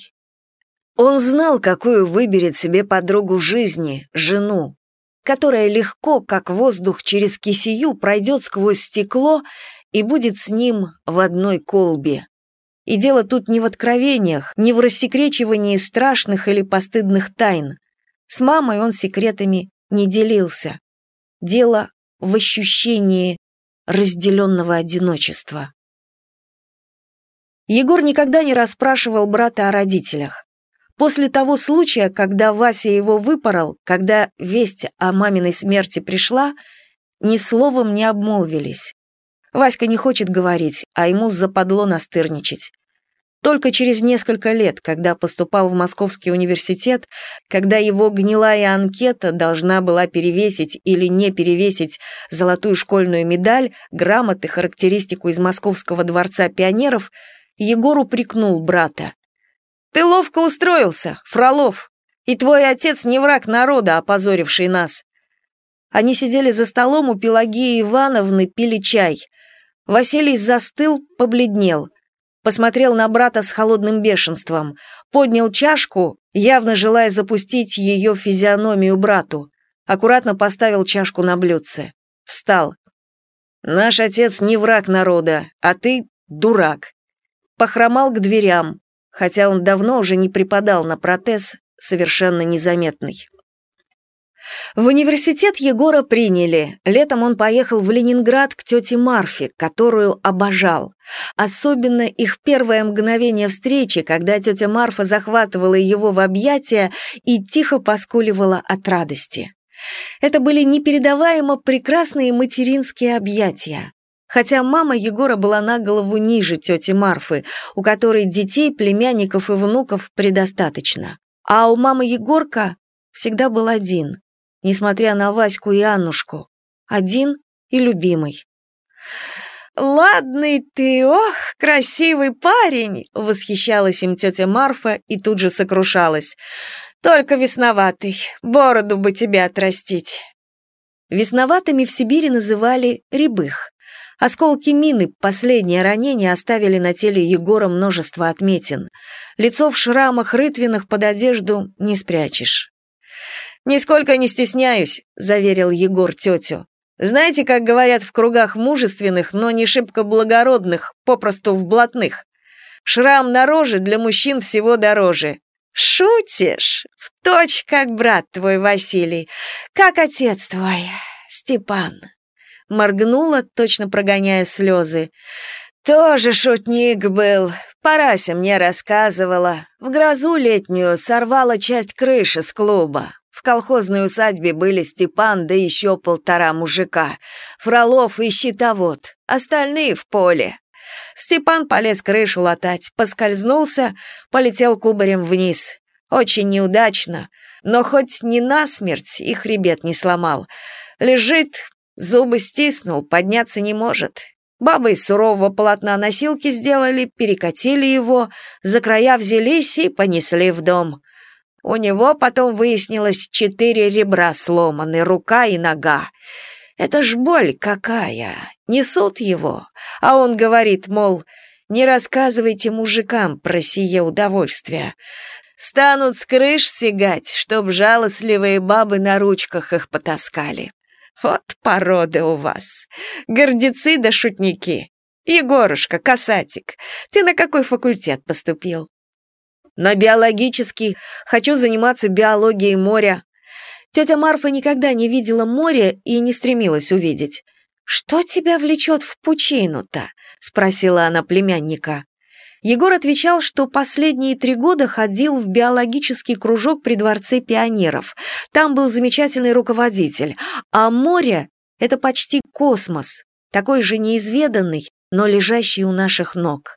Он знал, какую выберет себе подругу жизни, жену, которая легко, как воздух через кисею, пройдет сквозь стекло и будет с ним в одной колбе. И дело тут не в откровениях, не в рассекречивании страшных или постыдных тайн. С мамой он секретами не делился. Дело в ощущении разделенного одиночества. Егор никогда не расспрашивал брата о родителях. После того случая, когда Вася его выпорол, когда весть о маминой смерти пришла, ни словом не обмолвились. Васька не хочет говорить, а ему западло настырничать. Только через несколько лет, когда поступал в Московский университет, когда его гнилая анкета должна была перевесить или не перевесить золотую школьную медаль, грамоты, характеристику из Московского дворца пионеров, Егор упрекнул брата. «Ты ловко устроился, Фролов, и твой отец не враг народа, опозоривший нас». Они сидели за столом у Пелагеи Ивановны, пили чай. Василий застыл, побледнел. Посмотрел на брата с холодным бешенством, поднял чашку, явно желая запустить ее в физиономию брату. Аккуратно поставил чашку на блюдце. Встал. «Наш отец не враг народа, а ты дурак». Похромал к дверям, хотя он давно уже не припадал на протез, совершенно незаметный. В университет Егора приняли. Летом он поехал в Ленинград к тете Марфе, которую обожал. Особенно их первое мгновение встречи, когда тетя Марфа захватывала его в объятия и тихо поскуливала от радости. Это были непередаваемо прекрасные материнские объятия. Хотя мама Егора была на голову ниже тети Марфы, у которой детей, племянников и внуков предостаточно. А у мамы Егорка всегда был один, несмотря на Ваську и Аннушку. Один и любимый. ладный ты, ох, красивый парень!» — восхищалась им тетя Марфа и тут же сокрушалась. «Только весноватый, бороду бы тебе отрастить». Весноватыми в Сибири называли рябых. Осколки мины, последнее ранение, оставили на теле Егора множество отметин. Лицо в шрамах рытвинах под одежду не спрячешь. «Нисколько не стесняюсь», — заверил Егор тетю. «Знаете, как говорят в кругах мужественных, но не шибко благородных, попросту в блатных? Шрам на роже для мужчин всего дороже». «Шутишь? В точь, как брат твой Василий, как отец твой, Степан». Моргнула, точно прогоняя слезы. «Тоже шутник был. Парася мне рассказывала. В грозу летнюю сорвала часть крыши с клуба. В колхозной усадьбе были Степан, да еще полтора мужика. Фролов и щитовод. Остальные в поле. Степан полез крышу латать, поскользнулся, полетел кубарем вниз. Очень неудачно, но хоть не насмерть и хребет не сломал. Лежит, зубы стиснул, подняться не может. Бабы из сурового полотна носилки сделали, перекатили его, за края взялись и понесли в дом. У него потом выяснилось четыре ребра сломаны, рука и нога. Это ж боль какая! Несут его, а он говорит, мол, не рассказывайте мужикам про сие удовольствие. Станут с крыш сигать, чтоб жалостливые бабы на ручках их потаскали. Вот порода у вас. Гордецы да шутники. Егорушка, касатик, ты на какой факультет поступил? На биологический. Хочу заниматься биологией моря. Тетя Марфа никогда не видела море и не стремилась увидеть. «Что тебя влечет в пучину-то?» — спросила она племянника. Егор отвечал, что последние три года ходил в биологический кружок при Дворце пионеров. Там был замечательный руководитель. А море — это почти космос, такой же неизведанный, но лежащий у наших ног.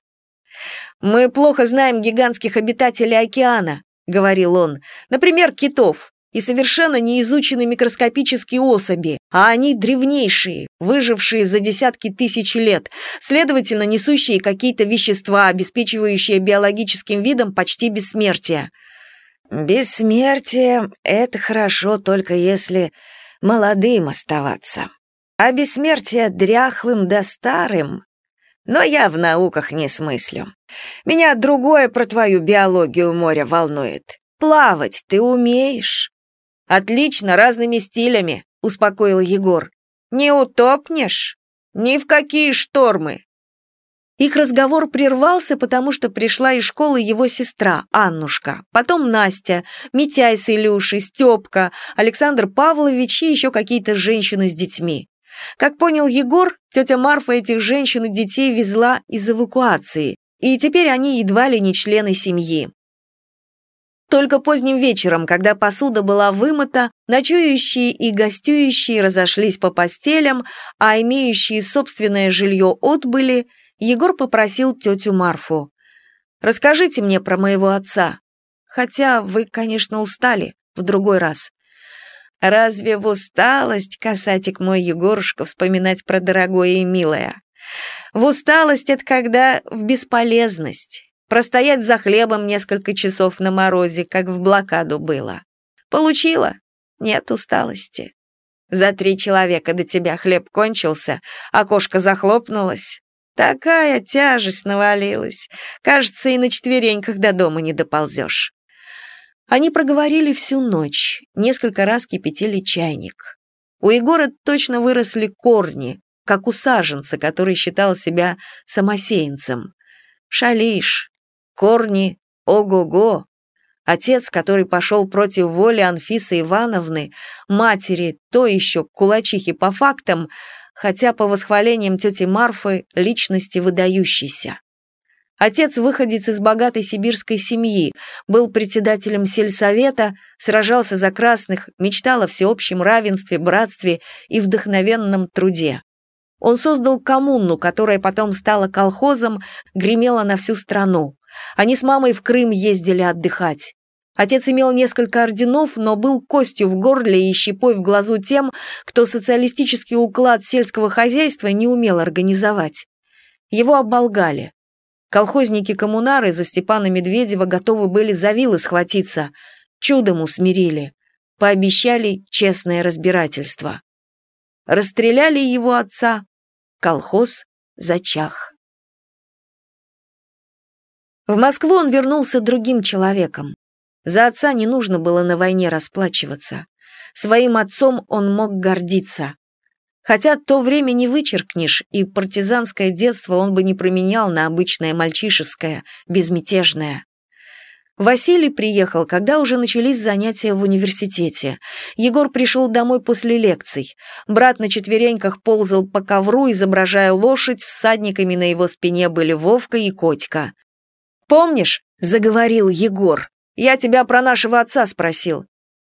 «Мы плохо знаем гигантских обитателей океана», — говорил он, «например, китов. И совершенно не изучены микроскопические особи, а они древнейшие, выжившие за десятки тысяч лет, следовательно, несущие какие-то вещества, обеспечивающие биологическим видом почти бессмертие». «Бессмертие — это хорошо, только если молодым оставаться. А бессмертие дряхлым да старым. Но я в науках не смыслю. Меня другое про твою биологию моря волнует. Плавать ты умеешь?» «Отлично, разными стилями», — успокоил Егор. «Не утопнешь? Ни в какие штормы». Их разговор прервался, потому что пришла из школы его сестра, Аннушка, потом Настя, Митяй с Илюшей, Степка, Александр Павлович и еще какие-то женщины с детьми. Как понял Егор, тетя Марфа этих женщин и детей везла из эвакуации, и теперь они едва ли не члены семьи. Только поздним вечером, когда посуда была вымыта, ночующие и гостюющие разошлись по постелям, а имеющие собственное жилье отбыли, Егор попросил тетю Марфу: «Расскажите мне про моего отца. Хотя вы, конечно, устали, в другой раз». «Разве в усталость, касатик мой Егорушка, вспоминать про дорогое и милое? В усталость — это когда в бесполезность. Простоять за хлебом несколько часов на морозе, как в блокаду было. Получила? Нет усталости. За три человека до тебя хлеб кончился, окошко захлопнулось. Такая тяжесть навалилась. Кажется, и на четвереньках до дома не доползешь». Они проговорили всю ночь, несколько раз кипятили чайник. У Егора точно выросли корни, как у саженца, который считал себя самосеянцем. Шалишь. Корни, ого-го. Отец, который пошел против воли Анфисы Ивановны, матери, то еще кулачихи по фактам, хотя по восхвалениям тети Марфы личности выдающейся. Отец, выходец из богатой сибирской семьи, был председателем сельсовета, сражался за красных, мечтал о всеобщем равенстве, братстве и вдохновенном труде. Он создал коммуну, которая потом стала колхозом, гремела на всю страну. Они с мамой в Крым ездили отдыхать. Отец имел несколько орденов, но был костью в горле и щепой в глазу тем, кто социалистический уклад сельского хозяйства не умел организовать. Его оболгали. Колхозники-коммунары за Степана Медведева готовы были за вилы схватиться, чудом усмирили, пообещали честное разбирательство. Расстреляли его отца, колхоз зачах. В Москву он вернулся другим человеком. За отца не нужно было на войне расплачиваться. Своим отцом он мог гордиться. Хотя то время не вычеркнешь, и партизанское детство он бы не променял на обычное мальчишеское, безмятежное. Василий приехал, когда уже начались занятия в университете. Егор пришел домой после лекций. Брат на четвереньках ползал по ковру, изображая лошадь, всадниками на его спине были Вовка и Котька. «Помнишь?» — заговорил Егор. «Я тебя про нашего отца спросил».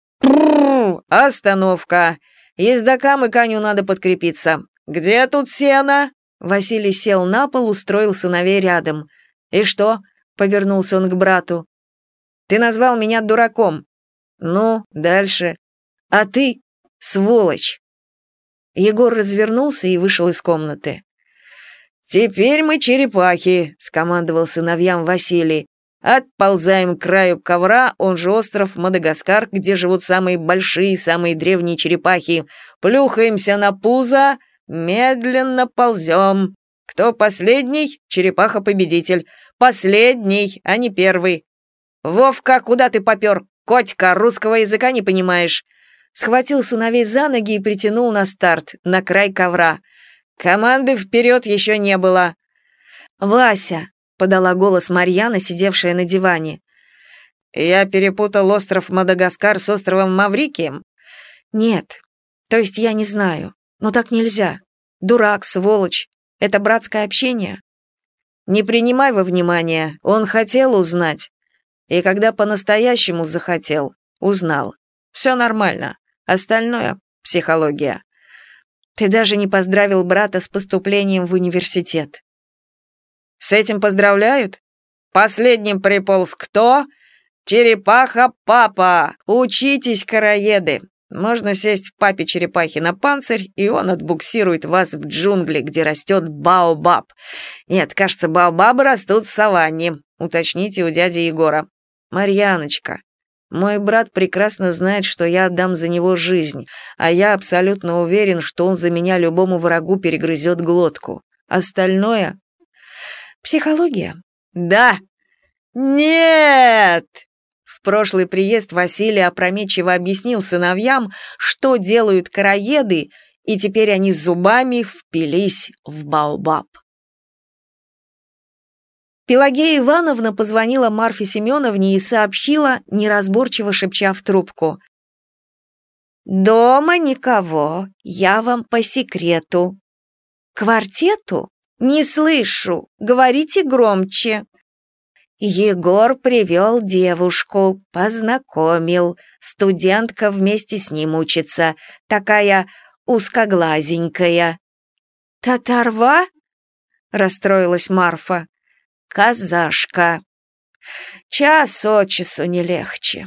«Остановка! Ездокам и коню надо подкрепиться. Где тут сено?» Василий сел на пол, устроил сыновей рядом. «И что?» — повернулся он к брату. «Ты назвал меня дураком. Ну, дальше. А ты — сволочь». Егор развернулся и вышел из комнаты. «Теперь мы черепахи», — скомандовал сыновьям Василий. «Отползаем к краю ковра, он же остров Мадагаскар, где живут самые большие, самые древние черепахи. Плюхаемся на пузо, медленно ползем. Кто последний? Черепаха-победитель. Последний, а не первый. Вовка, куда ты попер? Котька, русского языка не понимаешь». Схватил сыновей за ноги и притянул на старт, на край ковра. «Команды вперед еще не было». «Вася», — подала голос Марьяна, сидевшая на диване. «Я перепутал остров Мадагаскар с островом Маврикием?» «Нет. То есть я не знаю. Но так нельзя. Дурак, сволочь. Это братское общение». «Не принимай во внимание. Он хотел узнать. И когда по-настоящему захотел, узнал. Все нормально. Остальное — психология. Ты даже не поздравил брата с поступлением в университет». «С этим поздравляют? Последним приполз кто? Черепаха-папа! Учитесь, караеды! Можно сесть папе-черепахе на панцирь, и он отбуксирует вас в джунгли, где растет баобаб. Нет, кажется, баобабы растут в саванне. Уточните у дяди Егора. Марьяночка, мой брат прекрасно знает, что я отдам за него жизнь, а я абсолютно уверен, что он за меня любому врагу перегрызет глотку. Остальное... Психология? Да. Нет! В прошлый приезд Василий опрометчиво объяснил сыновьям, что делают караеды, и теперь они зубами впились в баобаб. Пелагея Ивановна позвонила Марфе Семеновне и сообщила, неразборчиво шепча в трубку. «Дома никого, я вам по секрету». «Квартету? Не слышу, говорите громче». Егор привел девушку, познакомил, студентка вместе с ним учится, такая узкоглазенькая. «Татарва?» — расстроилась Марфа. «Казашка. Час от часу не легче».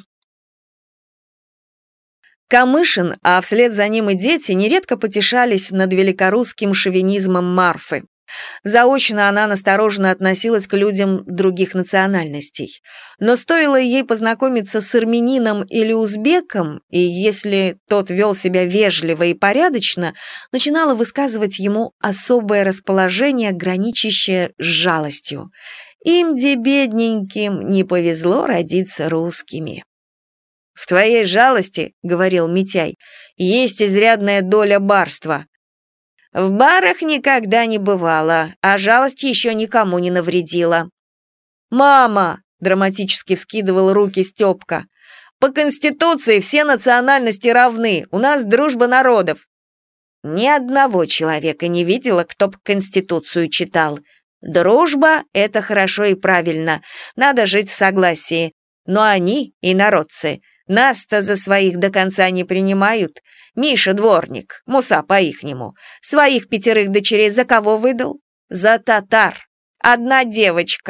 Камышин, а вслед за ним и дети, нередко потешались над великорусским шовинизмом Марфы. Заочно она настороженно относилась к людям других национальностей. Но стоило ей познакомиться с армянином или узбеком, и если тот вел себя вежливо и порядочно, начинала высказывать ему особое расположение, граничащее с жалостью. Им, де бедненьким, не повезло родиться русскими. «В твоей жалости, — говорил Митяй, — есть изрядная доля барства. В барах никогда не бывало, а жалость еще никому не навредила». «Мама!» — драматически вскидывал руки Степка. «По Конституции все национальности равны, у нас дружба народов». Ни одного человека не видела, кто б Конституцию читал. Дружба — это хорошо и правильно, надо жить в согласии. Но они, инородцы, нас-то за своих до конца не принимают. Миша дворник, Муса по-ихнему, своих пятерых дочерей за кого выдал? За татар. Одна девочка,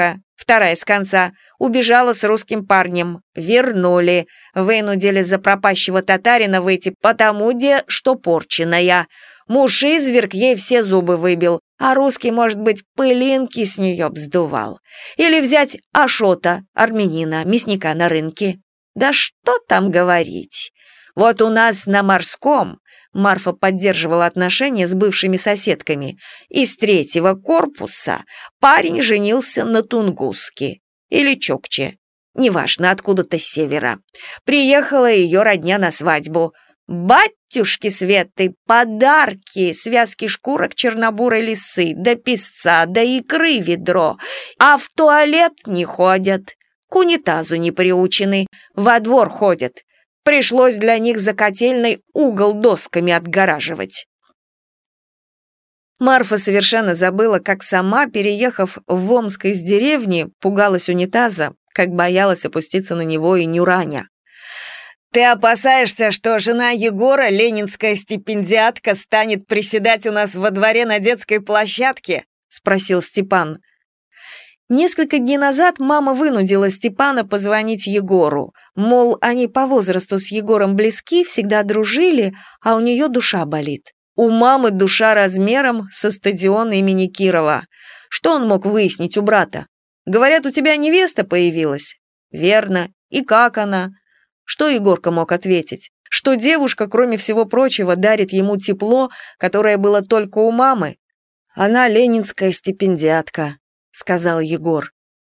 Вторая с конца. Убежала с русским парнем. Вернули. Вынудили за пропащего татарина выйти, потому де, что порченая. Муж-изверг ей все зубы выбил, а русский, может быть, пылинки с нее вздувал. Или взять Ашота, армянина, мясника на рынке. Да что там говорить. Вот у нас на Морском Марфа поддерживала отношения с бывшими соседками. Из третьего корпуса парень женился на тунгуске или чукче, неважно, откуда-то с севера. Приехала ее родня на свадьбу. Батюшки Светы, подарки, связки шкурок чернобурой лисы, да песца, да икры ведро, а в туалет не ходят, к унитазу не приучены, во двор ходят. Пришлось для них за котельной угол досками отгораживать. Марфа совершенно забыла, как сама, переехав в Омск из деревни, пугалась унитаза, как боялась опуститься на него и Нюраня. «Ты опасаешься, что жена Егора, ленинская стипендиатка, станет приседать у нас во дворе на детской площадке?» — спросил Степан. Несколько дней назад мама вынудила Степана позвонить Егору. Мол, они по возрасту с Егором близки, всегда дружили, а у нее душа болит. У мамы душа размером со стадион имени Кирова. Что он мог выяснить у брата? Говорят, у тебя невеста появилась? Верно. И как она? Что Егорка мог ответить? Что девушка, кроме всего прочего, дарит ему тепло, которое было только у мамы? Она ленинская стипендиатка, сказал Егор.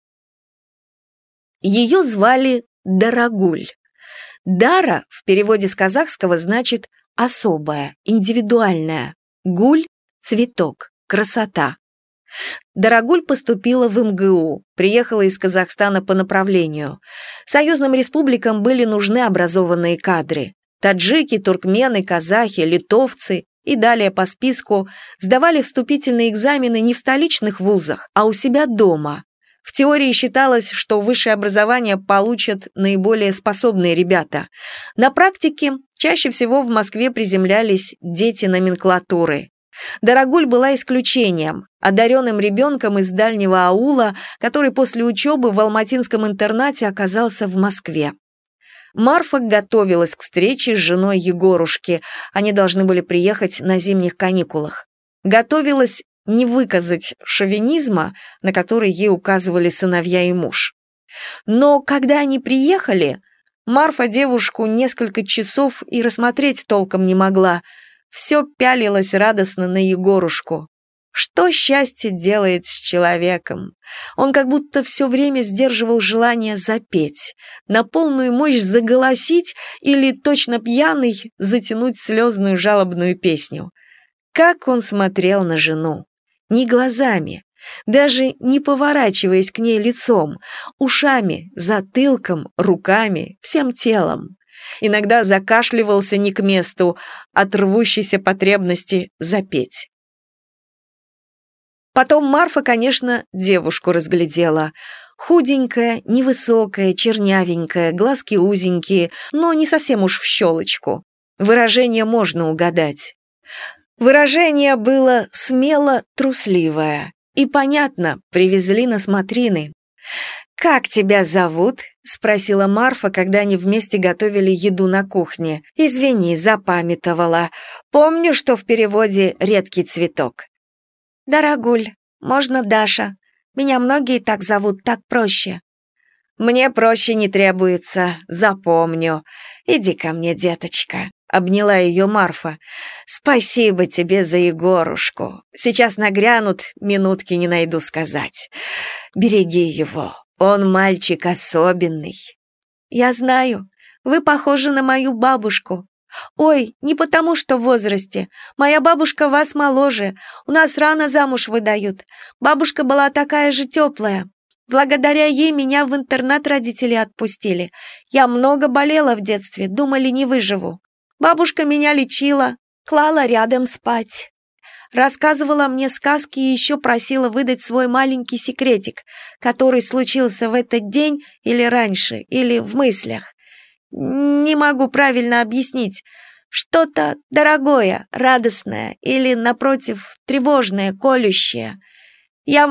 Ее звали Дарагуль. Дара в переводе с казахского значит особая, индивидуальная. Гуль – цветок, красота. Дарагуль поступила в эм гэ у, приехала из Казахстана по направлению. Союзным республикам были нужны образованные кадры. Таджики, туркмены, казахи, литовцы и далее по списку сдавали вступительные экзамены не в столичных вузах, а у себя дома. В теории считалось, что высшее образование получат наиболее способные ребята. На практике чаще всего в Москве приземлялись дети номенклатуры. Дарагуль была исключением, одаренным ребенком из дальнего аула, который после учебы в алматинском интернате оказался в Москве. Марфа готовилась к встрече с женой Егорушки, они должны были приехать на зимних каникулах. Готовилась не выказать шовинизма, на который ей указывали сыновья и муж. Но когда они приехали, Марфа девушку несколько часов и рассмотреть толком не могла, все пялилась радостно на Егорушку. Что счастье делает с человеком? Он как будто все время сдерживал желание запеть, на полную мощь заголосить или, точно пьяный, затянуть слезную жалобную песню. Как он смотрел на жену! Не глазами, даже не поворачиваясь к ней лицом, ушами, затылком, руками, всем телом. Иногда закашливался не к месту от рвущейся потребности запеть. Потом Марфа, конечно, девушку разглядела. Худенькая, невысокая, чернявенькая, глазки узенькие, но не совсем уж в щелочку. Выражение можно угадать. Выражение было смело трусливое. И понятно, привезли на смотрины. «Как тебя зовут?» — спросила Марфа, когда они вместе готовили еду на кухне. «Извини, запамятовала. Помню, что в переводе «редкий цветок». «Дарагуль, можно Даша. Меня многие так зовут, так проще». «Мне проще не требуется, запомню. Иди ко мне, деточка», — обняла ее Марфа. «Спасибо тебе за Егорушку. Сейчас нагрянут, минутки не найду сказать. Береги его, он мальчик особенный». «Я знаю, вы похожи на мою бабушку. Ой, не потому что в возрасте. Моя бабушка вас моложе. У нас рано замуж выдают. Бабушка была такая же теплая. Благодаря ей меня в интернат родители отпустили. Я много болела в детстве, думали, не выживу. Бабушка меня лечила, клала рядом спать. Рассказывала мне сказки и еще просила выдать свой маленький секретик, который случился в этот день или раньше, или в мыслях. Не могу правильно объяснить. Что-то дорогое, радостное или, напротив, тревожное, колющее. Я вам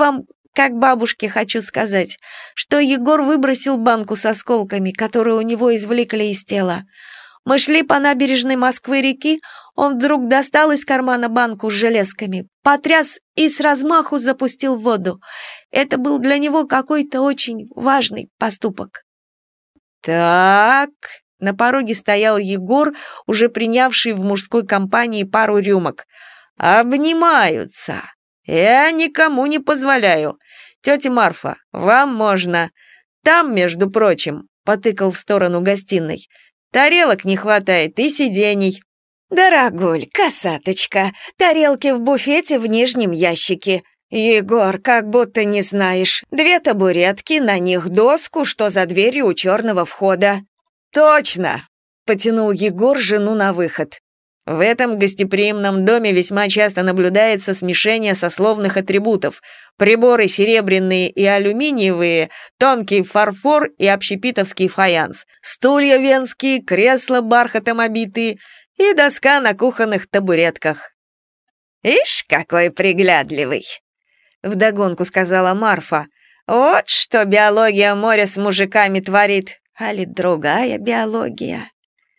как бабушке хочу сказать, что Егор выбросил банку с осколками, которую у него извлекли из тела. Мы шли по набережной Москвы-реки, он вдруг достал из кармана банку с железками, потряс и с размаху запустил в воду. Это был для него какой-то очень важный поступок. «Так...» На пороге стоял Егор, уже принявший в мужской компании пару рюмок. «Обнимаются. Я никому не позволяю. Тетя Марфа, вам можно. Там, между прочим, — потыкал в сторону гостиной, — тарелок не хватает и сидений». «Дорогуль, косаточка, тарелки в буфете в нижнем ящике. Егор, как будто не знаешь. Две табуретки, на них доску, что за дверью у черного входа». «Точно!» — потянул Егор жену на выход. В этом гостеприимном доме весьма часто наблюдается смешение сословных атрибутов. Приборы серебряные и алюминиевые, тонкий фарфор и общепитовский фаянс, стулья венские, кресла бархатом обитые и доска на кухонных табуретках. «Ишь, какой приглядливый!» — вдогонку сказала Марфа. «Вот что биология моря с мужиками творит, али другая биология».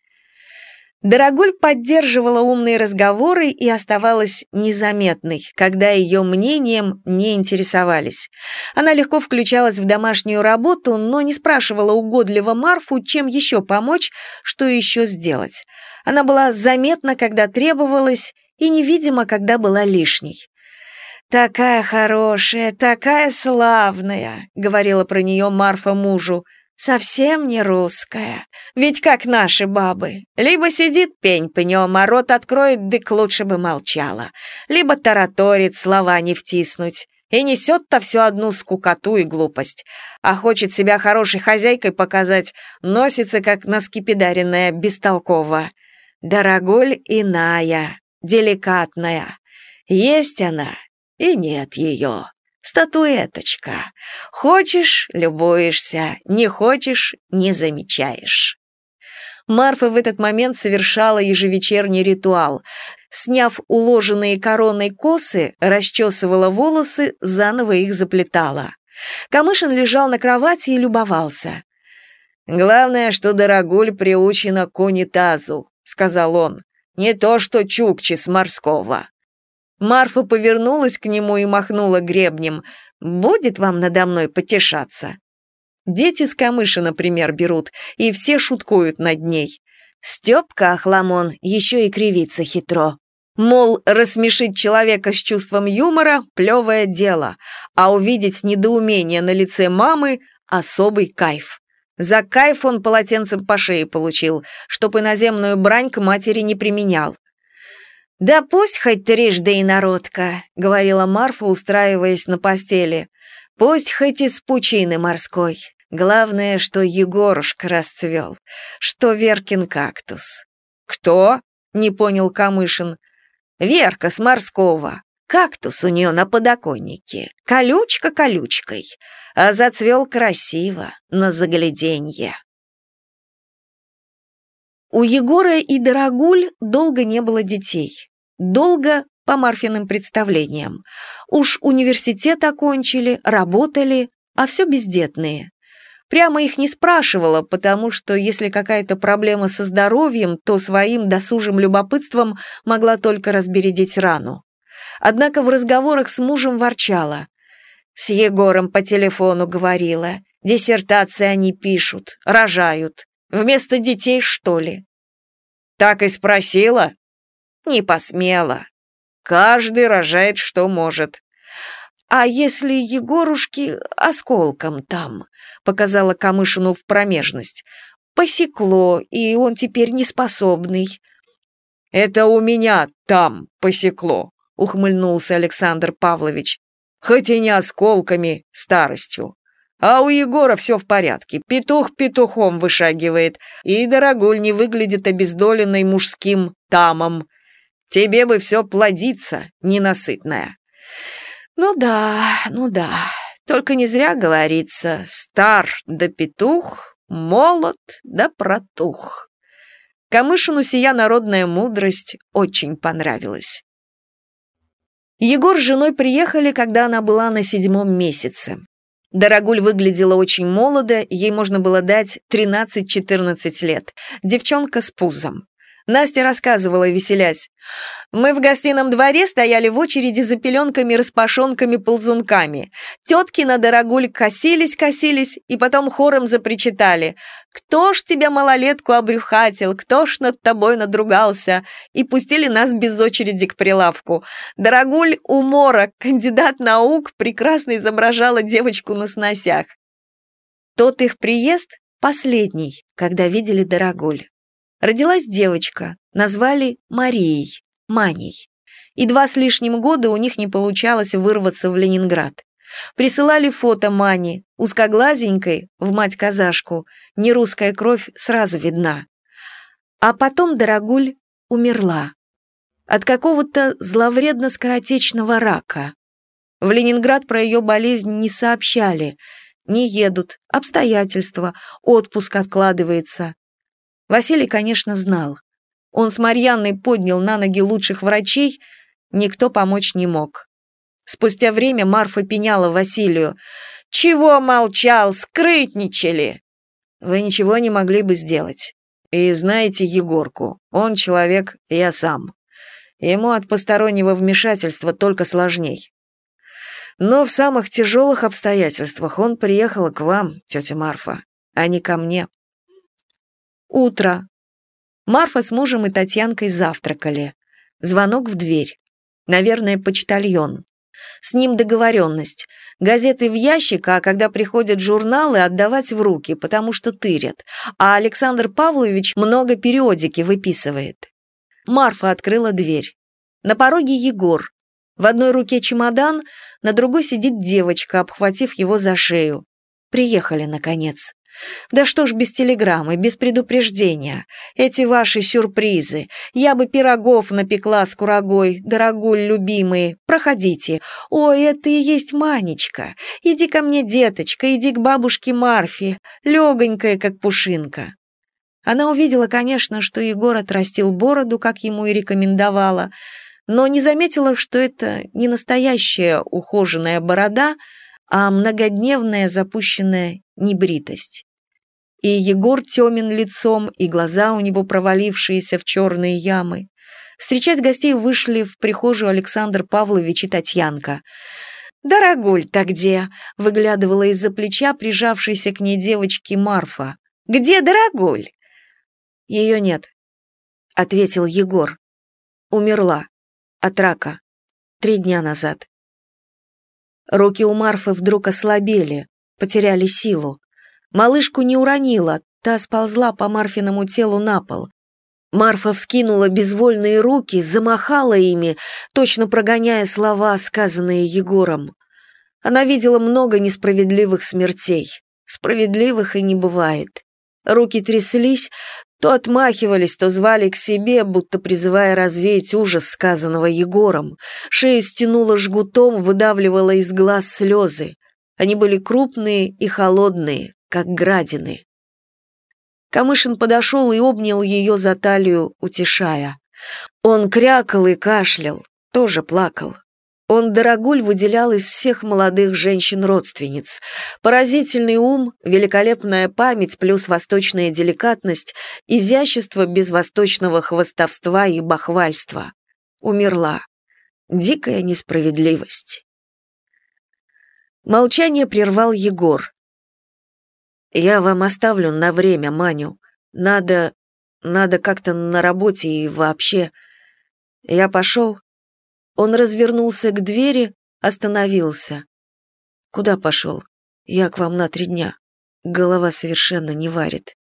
Дорогуль поддерживала умные разговоры и оставалась незаметной, когда ее мнением не интересовались. Она легко включалась в домашнюю работу, но не спрашивала угодливо Марфу, чем еще помочь, что еще сделать. Она была заметна, когда требовалась, и невидима, когда была лишней. «Такая хорошая, такая славная», — говорила про нее Марфа мужу. «Совсем не русская. Ведь как наши бабы. Либо сидит пень пнем, а рот откроет, дык лучше бы молчала. Либо тараторит, слова не втиснуть. И несет-то все одну скукоту и глупость. А хочет себя хорошей хозяйкой показать, носится, как наскипидаренная, бестолково. Дорогуль иная, деликатная. Есть она, и нет ее. Статуэточка. Хочешь — любуешься, не хочешь — не замечаешь». Марфа в этот момент совершала ежевечерний ритуал. Сняв уложенные короной косы, расчесывала волосы, заново их заплетала. Камышин лежал на кровати и любовался. «Главное, что Дорогуль приучена к унитазу», — сказал он. «Не то что Чукчи с морского». Марфа повернулась к нему и махнула гребнем. «Будет вам надо мной потешаться?» Дети с Камышина пример берут, и все шуткуют над ней. Степка Ахламон еще и кривится хитро. Мол, рассмешить человека с чувством юмора – плевое дело, а увидеть недоумение на лице мамы – особый кайф. За кайф он полотенцем по шее получил, чтоб иноземную брань к матери не применял. «Да пусть хоть трижды инородка», — говорила Марфа, устраиваясь на постели. «Пусть хоть из пучины морской. Главное, что Егорушка расцвел, что Веркин кактус». «Кто?» — не понял Камышин. «Верка с морского. Кактус у нее на подоконнике. Колючка колючкой. А зацвел красиво, на загляденье». У Егора и Дорогуль долго не было детей. Долго по Марфиным представлениям. Уж университет окончили, работали, а все бездетные. Прямо их не спрашивала, потому что если какая-то проблема со здоровьем, то своим досужим любопытством могла только разбередить рану. Однако в разговорах с мужем ворчала. С Егором по телефону говорила. Диссертации они пишут, рожают. Вместо детей, что ли? Так и спросила? Не посмела. Каждый рожает, что может. А если Егорушки осколком там, показала Камышину в промежность, посекло, и он теперь неспособный. Это у меня там посекло, ухмыльнулся Александр Павлович. Хоть и не осколками, старостью. А у Егора все в порядке, петух петухом вышагивает, и Дорогуль не выглядит обездоленной мужским тамом. Тебе бы все плодиться, ненасытная. Ну да, ну да, только не зря говорится, стар да петух, молод да протух. Камышину сия народная мудрость очень понравилась. Егор с женой приехали, когда она была на седьмом месяце. Дорогуль выглядела очень молодо, ей можно было дать тринадцать-четырнадцать лет. Девчонка с пузом. Настя рассказывала, веселясь. «Мы в гостином дворе стояли в очереди за пеленками, распашонками, ползунками. Тетки на Дорогуль косились-косились и потом хором запричитали: «Кто ж тебя, малолетку, обрюхатил? Кто ж над тобой надругался?» И пустили нас без очереди к прилавку. Дорогуль умора, кандидат наук, прекрасно изображала девочку на сносях. Тот их приезд последний, когда видели Дорогуль. Родилась девочка, назвали Марией, Маней. И два с лишним года у них не получалось вырваться в Ленинград. Присылали фото Мани, узкоглазенькой, в мать-казашку, нерусская кровь сразу видна. А потом Дорогуль умерла. От какого-то зловредно-скоротечного рака. В Ленинград про ее болезнь не сообщали. Не едут, обстоятельства, отпуск откладывается. Василий, конечно, знал. Он с Марьяной поднял на ноги лучших врачей, никто помочь не мог. Спустя время Марфа пеняла Василию. «Чего молчал? Скрытничали!» «Вы ничего не могли бы сделать. И знаете Егорку, он человек, я сам. Ему от постороннего вмешательства только сложней. Но в самых тяжелых обстоятельствах он приехал к вам, тетя Марфа, а не ко мне». Утро. Марфа с мужем и Татьянкой завтракали. Звонок в дверь. Наверное, почтальон. С ним договоренность. Газеты в ящик, а когда приходят журналы, отдавать в руки, потому что тырят. А Александр Павлович много периодики выписывает. Марфа открыла дверь. На пороге Егор. В одной руке чемодан, на другой сидит девочка, обхватив его за шею. Приехали, наконец. Да что ж без телеграммы, без предупреждения. Эти ваши сюрпризы. Я бы пирогов напекла с курагой, Дорогуль, любимые. Проходите. Ой, это и есть Манечка. Иди ко мне, деточка, иди к бабушке Марфе. Легонькая, как пушинка». Она увидела, конечно, что Егор отрастил бороду, как ему и рекомендовала, но не заметила, что это не настоящая ухоженная борода, а многодневная запущенная небритость. И Егор темен лицом, и глаза у него провалившиеся в черные ямы. Встречать гостей вышли в прихожую Александр Павлович и Татьянка. «Дорогуль-то где?» — выглядывала из-за плеча прижавшейся к ней девочки Марфа. «Где Дорогуль?» «Ее нет», — ответил Егор. «Умерла. От рака. Три дня назад». Руки у Марфы вдруг ослабели, потеряли силу. Малышку не уронила, та сползла по Марфиному телу на пол. Марфа вскинула безвольные руки, замахала ими, точно прогоняя слова, сказанные Егором. Она видела много несправедливых смертей. Справедливых и не бывает. Руки тряслись, то отмахивались, то звали к себе, будто призывая развеять ужас, сказанного Егором. Шею стянуло жгутом, выдавливала из глаз слезы. Они были крупные и холодные, как градины. Камышин подошел и обнял ее за талию, утешая. Он крякал и кашлял, тоже плакал. Он Дорогуль выделял из всех молодых женщин-родственниц. Поразительный ум, великолепная память плюс восточная деликатность, изящество без восточного хвастовства и бахвальства. Умерла. Дикая несправедливость. Молчание прервал Егор. «Я вам оставлю на время Маню. Надо... надо как-то на работе и вообще. Я пошел...» Он развернулся к двери, остановился. «Куда пошел? Я к вам на три дня. Голова совершенно не варит».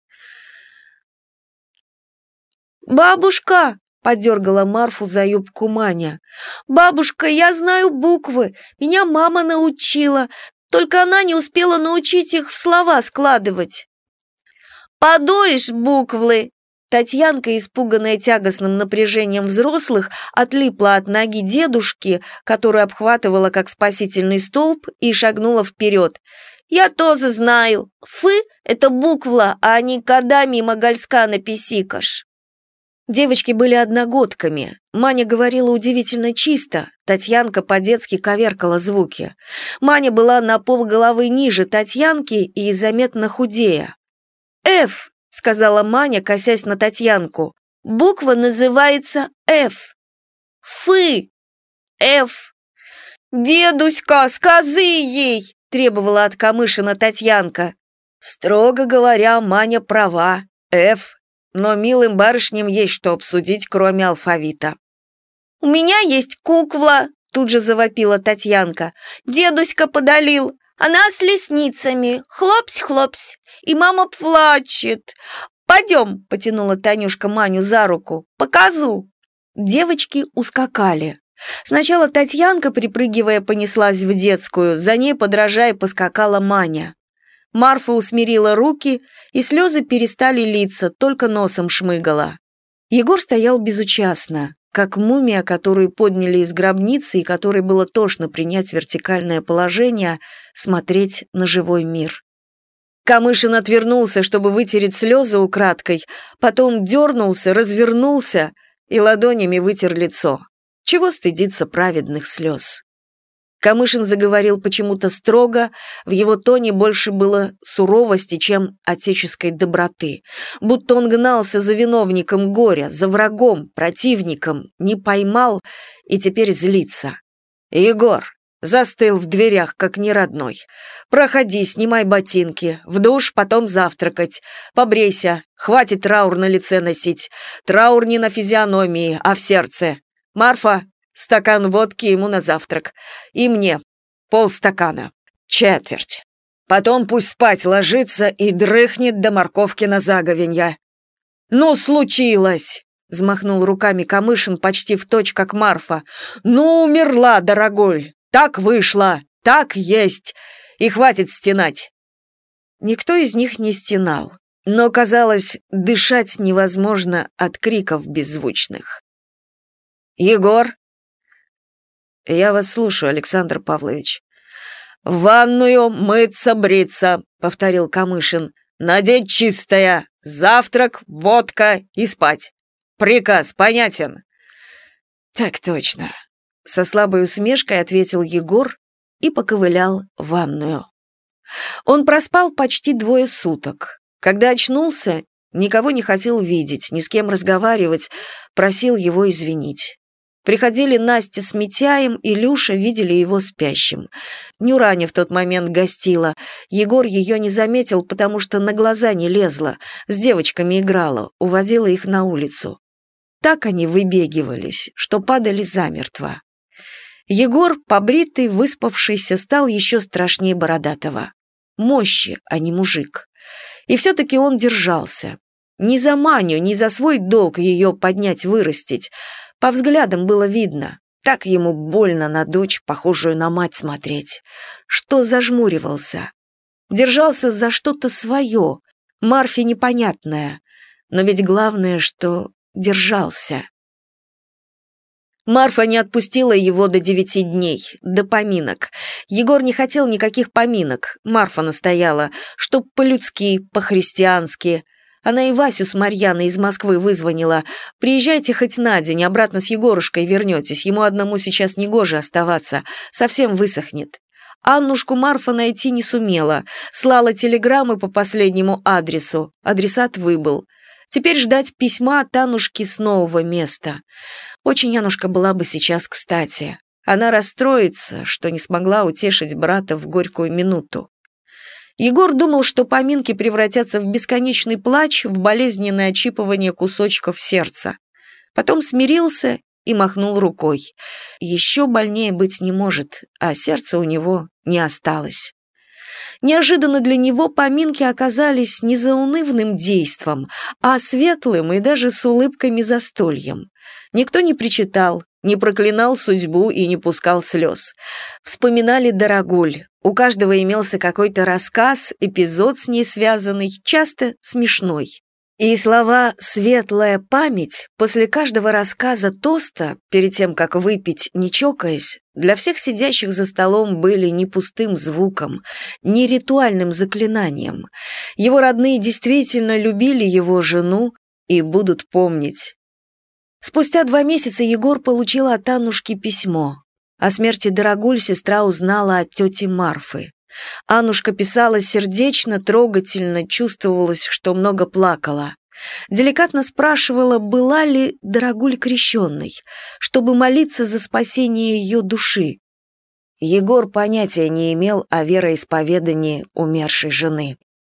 «Бабушка!» — подергала Марфу за юбку Маня. «Бабушка, я знаю буквы. Меня мама научила. Только она не успела научить их в слова складывать». «Подуешь буквы!» Татьянка, испуганная тягостным напряжением взрослых, отлипла от ноги дедушки, которую обхватывала как спасительный столб, и шагнула вперед. «Я тоже знаю. Фы — это буква, а не когда мимо гольска написикаш». Девочки были одногодками. Маня говорила удивительно чисто, Татьянка по-детски коверкала звуки. Маня была на полголовы ниже Татьянки и заметно худее. «Ф», — сказала Маня, косясь на Татьянку. «Буква называется Ф». «Фы». «Ф». «Дедуська, скажи ей», — требовала от Камышина Татьянка. Строго говоря, Маня права. Ф. Но милым барышням есть что обсудить, кроме алфавита. «У меня есть кукла», — тут же завопила Татьянка. «Дедуська подалил. Она с лесницами. Хлопсь-хлопсь. И мама плачет. Пойдем», — потянула Танюшка Маню за руку. «Показу». Девочки ускакали. Сначала Татьянка, припрыгивая, понеслась в детскую, за ней, подражая, поскакала Маня. Марфа усмирила руки, и слезы перестали литься, только носом шмыгала. Егор стоял безучастно, как мумия, которую подняли из гробницы и которой было тошно принять вертикальное положение, смотреть на живой мир. Камышин отвернулся, чтобы вытереть слезы украдкой, потом дернулся, развернулся и ладонями вытер лицо. Чего стыдиться праведных слез? Камышин заговорил почему-то строго, в его тоне больше было суровости, чем отеческой доброты. Будто он гнался за виновником горя, за врагом, противником, не поймал и теперь злится. «Егор, застыл в дверях, как неродной. Проходи, снимай ботинки, в душ, потом завтракать. Побрейся, хватит траур на лице носить. Траур не на физиономии, а в сердце. Марфа, стакан водки ему на завтрак. И мне полстакана. Четверть. Потом пусть спать ложится и дрыхнет до морковки на заговенья». «Ну, случилось!» — взмахнул руками Камышин почти в точь, как Марфа. «Ну, умерла, дорогой! Так вышло! Так есть! И хватит стенать!» Никто из них не стенал, но, казалось, дышать невозможно от криков беззвучных. «Егор?» «Я вас слушаю, Александр Павлович». «В ванную, мыться, бриться», — повторил Камышин. «Надеть чистое, завтрак, водка и спать. Приказ понятен?» «Так точно», — со слабой усмешкой ответил Егор и поковылял в ванную. Он проспал почти двое суток. Когда очнулся, никого не хотел видеть, ни с кем разговаривать, просил его извинить. Приходили Настя с Митяем, и Люша видели его спящим. Нюраня в тот момент гостила. Егор ее не заметил, потому что на глаза не лезла, с девочками играла, уводила их на улицу. Так они выбегивались, что падали замертво. Егор, побритый, выспавшийся, стал еще страшнее Бородатого. Мощи, а не мужик. И все-таки он держался. Ни за Маню, ни за свой долг ее поднять-вырастить. По взглядам было видно. Так ему больно на дочь, похожую на мать, смотреть. Что зажмуривался. Держался за что-то свое, Марфе непонятное. Но ведь главное, что держался. Марфа не отпустила его до девяти дней, до поминок. Егор не хотел никаких поминок. Марфа настояла, чтоб по-людски, по-христиански. Она и Васю с Марьяной из Москвы вызвонила. «Приезжайте хоть на день, обратно с Егорушкой вернетесь. Ему одному сейчас негоже оставаться. Совсем высохнет». Аннушку Марфа найти не сумела. Слала телеграммы по последнему адресу. Адресат выбыл. Теперь ждать письма от Аннушки с нового места. Очень Аннушка была бы сейчас кстати. Она расстроится, что не смогла утешить брата в горькую минуту. Егор думал, что поминки превратятся в бесконечный плач, в болезненное отщипывание кусочков сердца. Потом смирился и махнул рукой. Еще больнее быть не может, а сердца у него не осталось. Неожиданно для него поминки оказались не заунывным действом, а светлым и даже с улыбками застольем. Никто не причитал, не проклинал судьбу и не пускал слез. Вспоминали Дорогуль. У каждого имелся какой-то рассказ, эпизод с ней связанный, часто смешной. И слова «светлая память» после каждого рассказа тоста, перед тем, как выпить, не чокаясь, для всех сидящих за столом были не пустым звуком, не ритуальным заклинанием. Его родные действительно любили его жену и будут помнить. Спустя два месяца Егор получил от Аннушки письмо. О смерти Дорогуль сестра узнала от тети Марфы. Аннушка писала сердечно, трогательно, чувствовалось, что много плакала. Деликатно спрашивала, была ли Дорогуль крещенной, чтобы молиться за спасение ее души. Егор понятия не имел о вероисповедании умершей жены.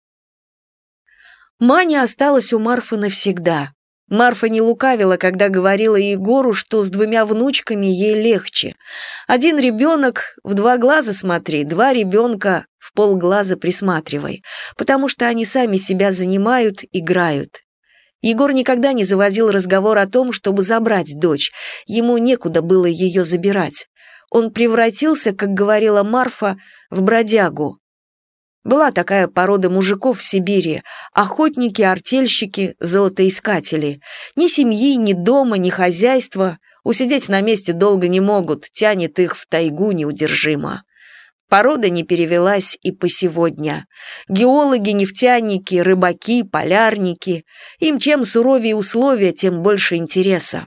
Маня осталась у Марфы навсегда. Марфа не лукавила, когда говорила Егору, что с двумя внучками ей легче. Один ребенок в два глаза смотри, два ребенка в полглаза присматривай, потому что они сами себя занимают, играют. Егор никогда не заводил разговор о том, чтобы забрать дочь, ему некуда было ее забирать. Он превратился, как говорила Марфа, в бродягу. Была такая порода мужиков в Сибири – охотники, артельщики, золотоискатели. Ни семьи, ни дома, ни хозяйства. Усидеть на месте долго не могут, тянет их в тайгу неудержимо. Порода не перевелась и по сегодня. Геологи, нефтяники, рыбаки, полярники. Им чем суровее условия, тем больше интереса.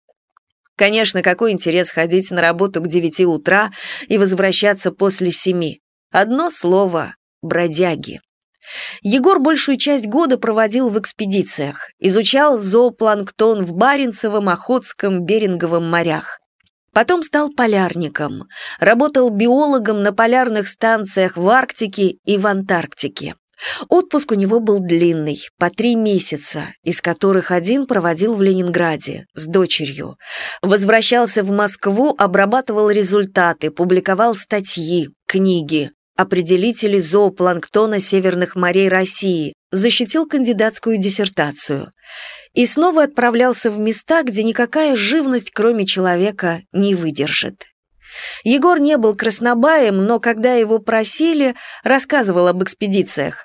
Конечно, какой интерес ходить на работу к девяти утра и возвращаться после семи? Одно слово – бродяги. Егор большую часть года проводил в экспедициях, изучал зоопланктон в Баренцевом, Охотском, Беринговом морях. Потом стал полярником, работал биологом на полярных станциях в Арктике и в Антарктике. Отпуск у него был длинный, по три месяца, из которых один проводил в Ленинграде с дочерью. Возвращался в Москву, обрабатывал результаты, публиковал статьи, книги. Определители зоопланктона северных морей России, защитил кандидатскую диссертацию. И снова отправлялся в места, где никакая живность, кроме человека, не выдержит. Егор не был краснобаем, но когда его просили, рассказывал об экспедициях.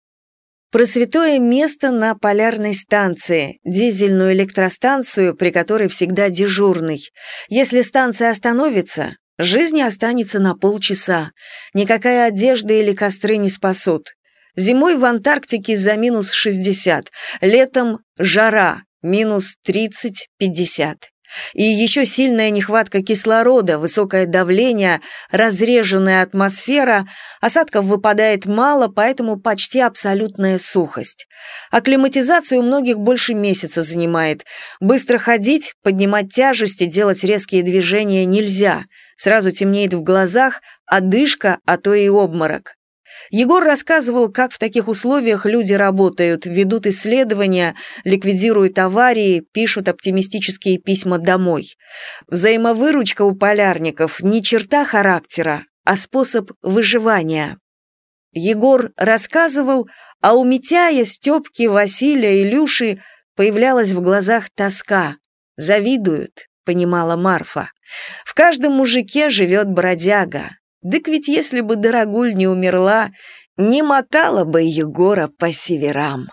Про святое место на полярной станции, дизельную электростанцию, при которой всегда дежурный. Если станция остановится, жизни останется на полчаса. Никакая одежда или костры не спасут. Зимой в Антарктике за минус шестьдесят, летом жара, минус тридцать-пятьдесят. И еще сильная нехватка кислорода, высокое давление, разреженная атмосфера, осадков выпадает мало, поэтому почти абсолютная сухость. Акклиматизация у многих больше месяца занимает. Быстро ходить, поднимать тяжести, делать резкие движения нельзя. Сразу темнеет в глазах, одышка, а то и обморок. Егор рассказывал, как в таких условиях люди работают, ведут исследования, ликвидируют аварии, пишут оптимистические письма домой. Взаимовыручка у полярников не черта характера, а способ выживания. Егор рассказывал, а у Митяя, Степки, Василия, Илюши появлялась в глазах тоска. «Завидуют», — понимала Марфа. «В каждом мужике живет бродяга. Дык ведь если бы Дорогуль не умерла, не мотала бы Егора по северам».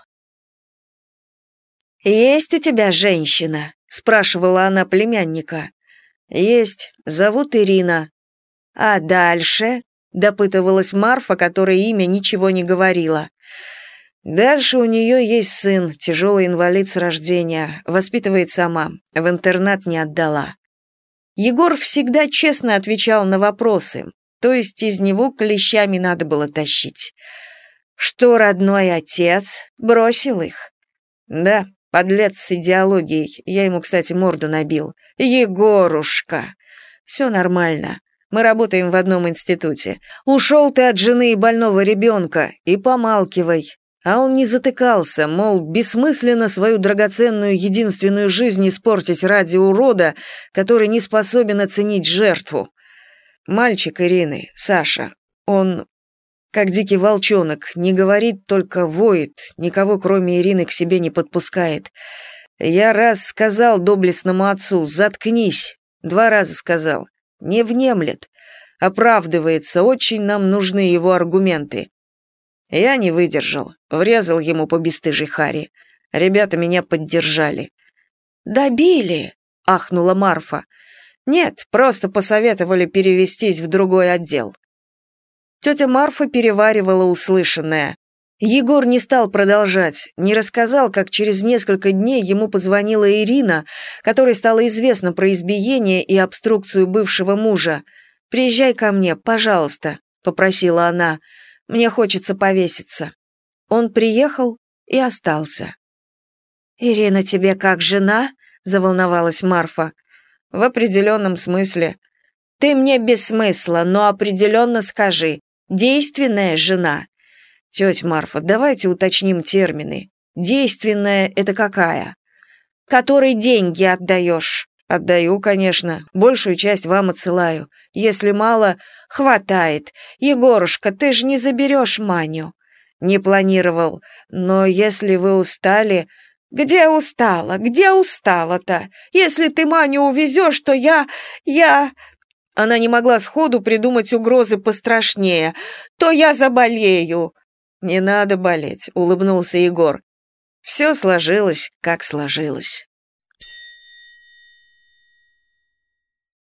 «Есть у тебя женщина?» — спрашивала она племянника. «Есть. Зовут Ирина». «А дальше?» — допытывалась Марфа, которой имя ничего не говорила. «Дальше у нее есть сын, тяжелый инвалид с рождения, воспитывает сама, в интернат не отдала». Егор всегда честно отвечал на вопросы. То есть из него клещами надо было тащить. Что родной отец бросил их? Да, подлец с идеологией. Я ему, кстати, морду набил. Егорушка. Все нормально. Мы работаем в одном институте. Ушел ты от жены и больного ребенка, и помалкивай. А он не затыкался, мол, бессмысленно свою драгоценную единственную жизнь испортить ради урода, который не способен оценить жертву. Мальчик Ирины, Саша, он, как дикий волчонок, не говорит, только воет, никого, кроме Ирины, к себе не подпускает. Я раз сказал доблестному отцу «заткнись», два раза сказал, не внемлет, оправдывается, очень нам нужны его аргументы. Я не выдержал, врезал ему по бесстыжей харе. Ребята меня поддержали. «Добили?» — ахнула Марфа. «Нет, просто посоветовали перевестись в другой отдел». Тетя Марфа переваривала услышанное. Егор не стал продолжать, не рассказал, как через несколько дней ему позвонила Ирина, которой стало известно про избиение и обструкцию бывшего мужа. «Приезжай ко мне, пожалуйста», — попросила она. «Мне хочется повеситься». Он приехал и остался. «Ирина тебе как жена?» — заволновалась Марфа. «В определенном смысле». «Ты мне без смысла, но определенно скажи. Действенная жена?» «Тетя Марфа, давайте уточним термины. Действенная — это какая?» «Которой деньги отдаешь?» «Отдаю, конечно. Большую часть вам отсылаю. Если мало, хватает. Егорушка, ты же не заберешь Маню». «Не планировал. Но если вы устали...» «Где устала? Где устала-то? Если ты Маню увезешь, то я... я...» Она не могла сходу придумать угрозы пострашнее. «То я заболею». «Не надо болеть», — улыбнулся Егор. «Все сложилось, как сложилось».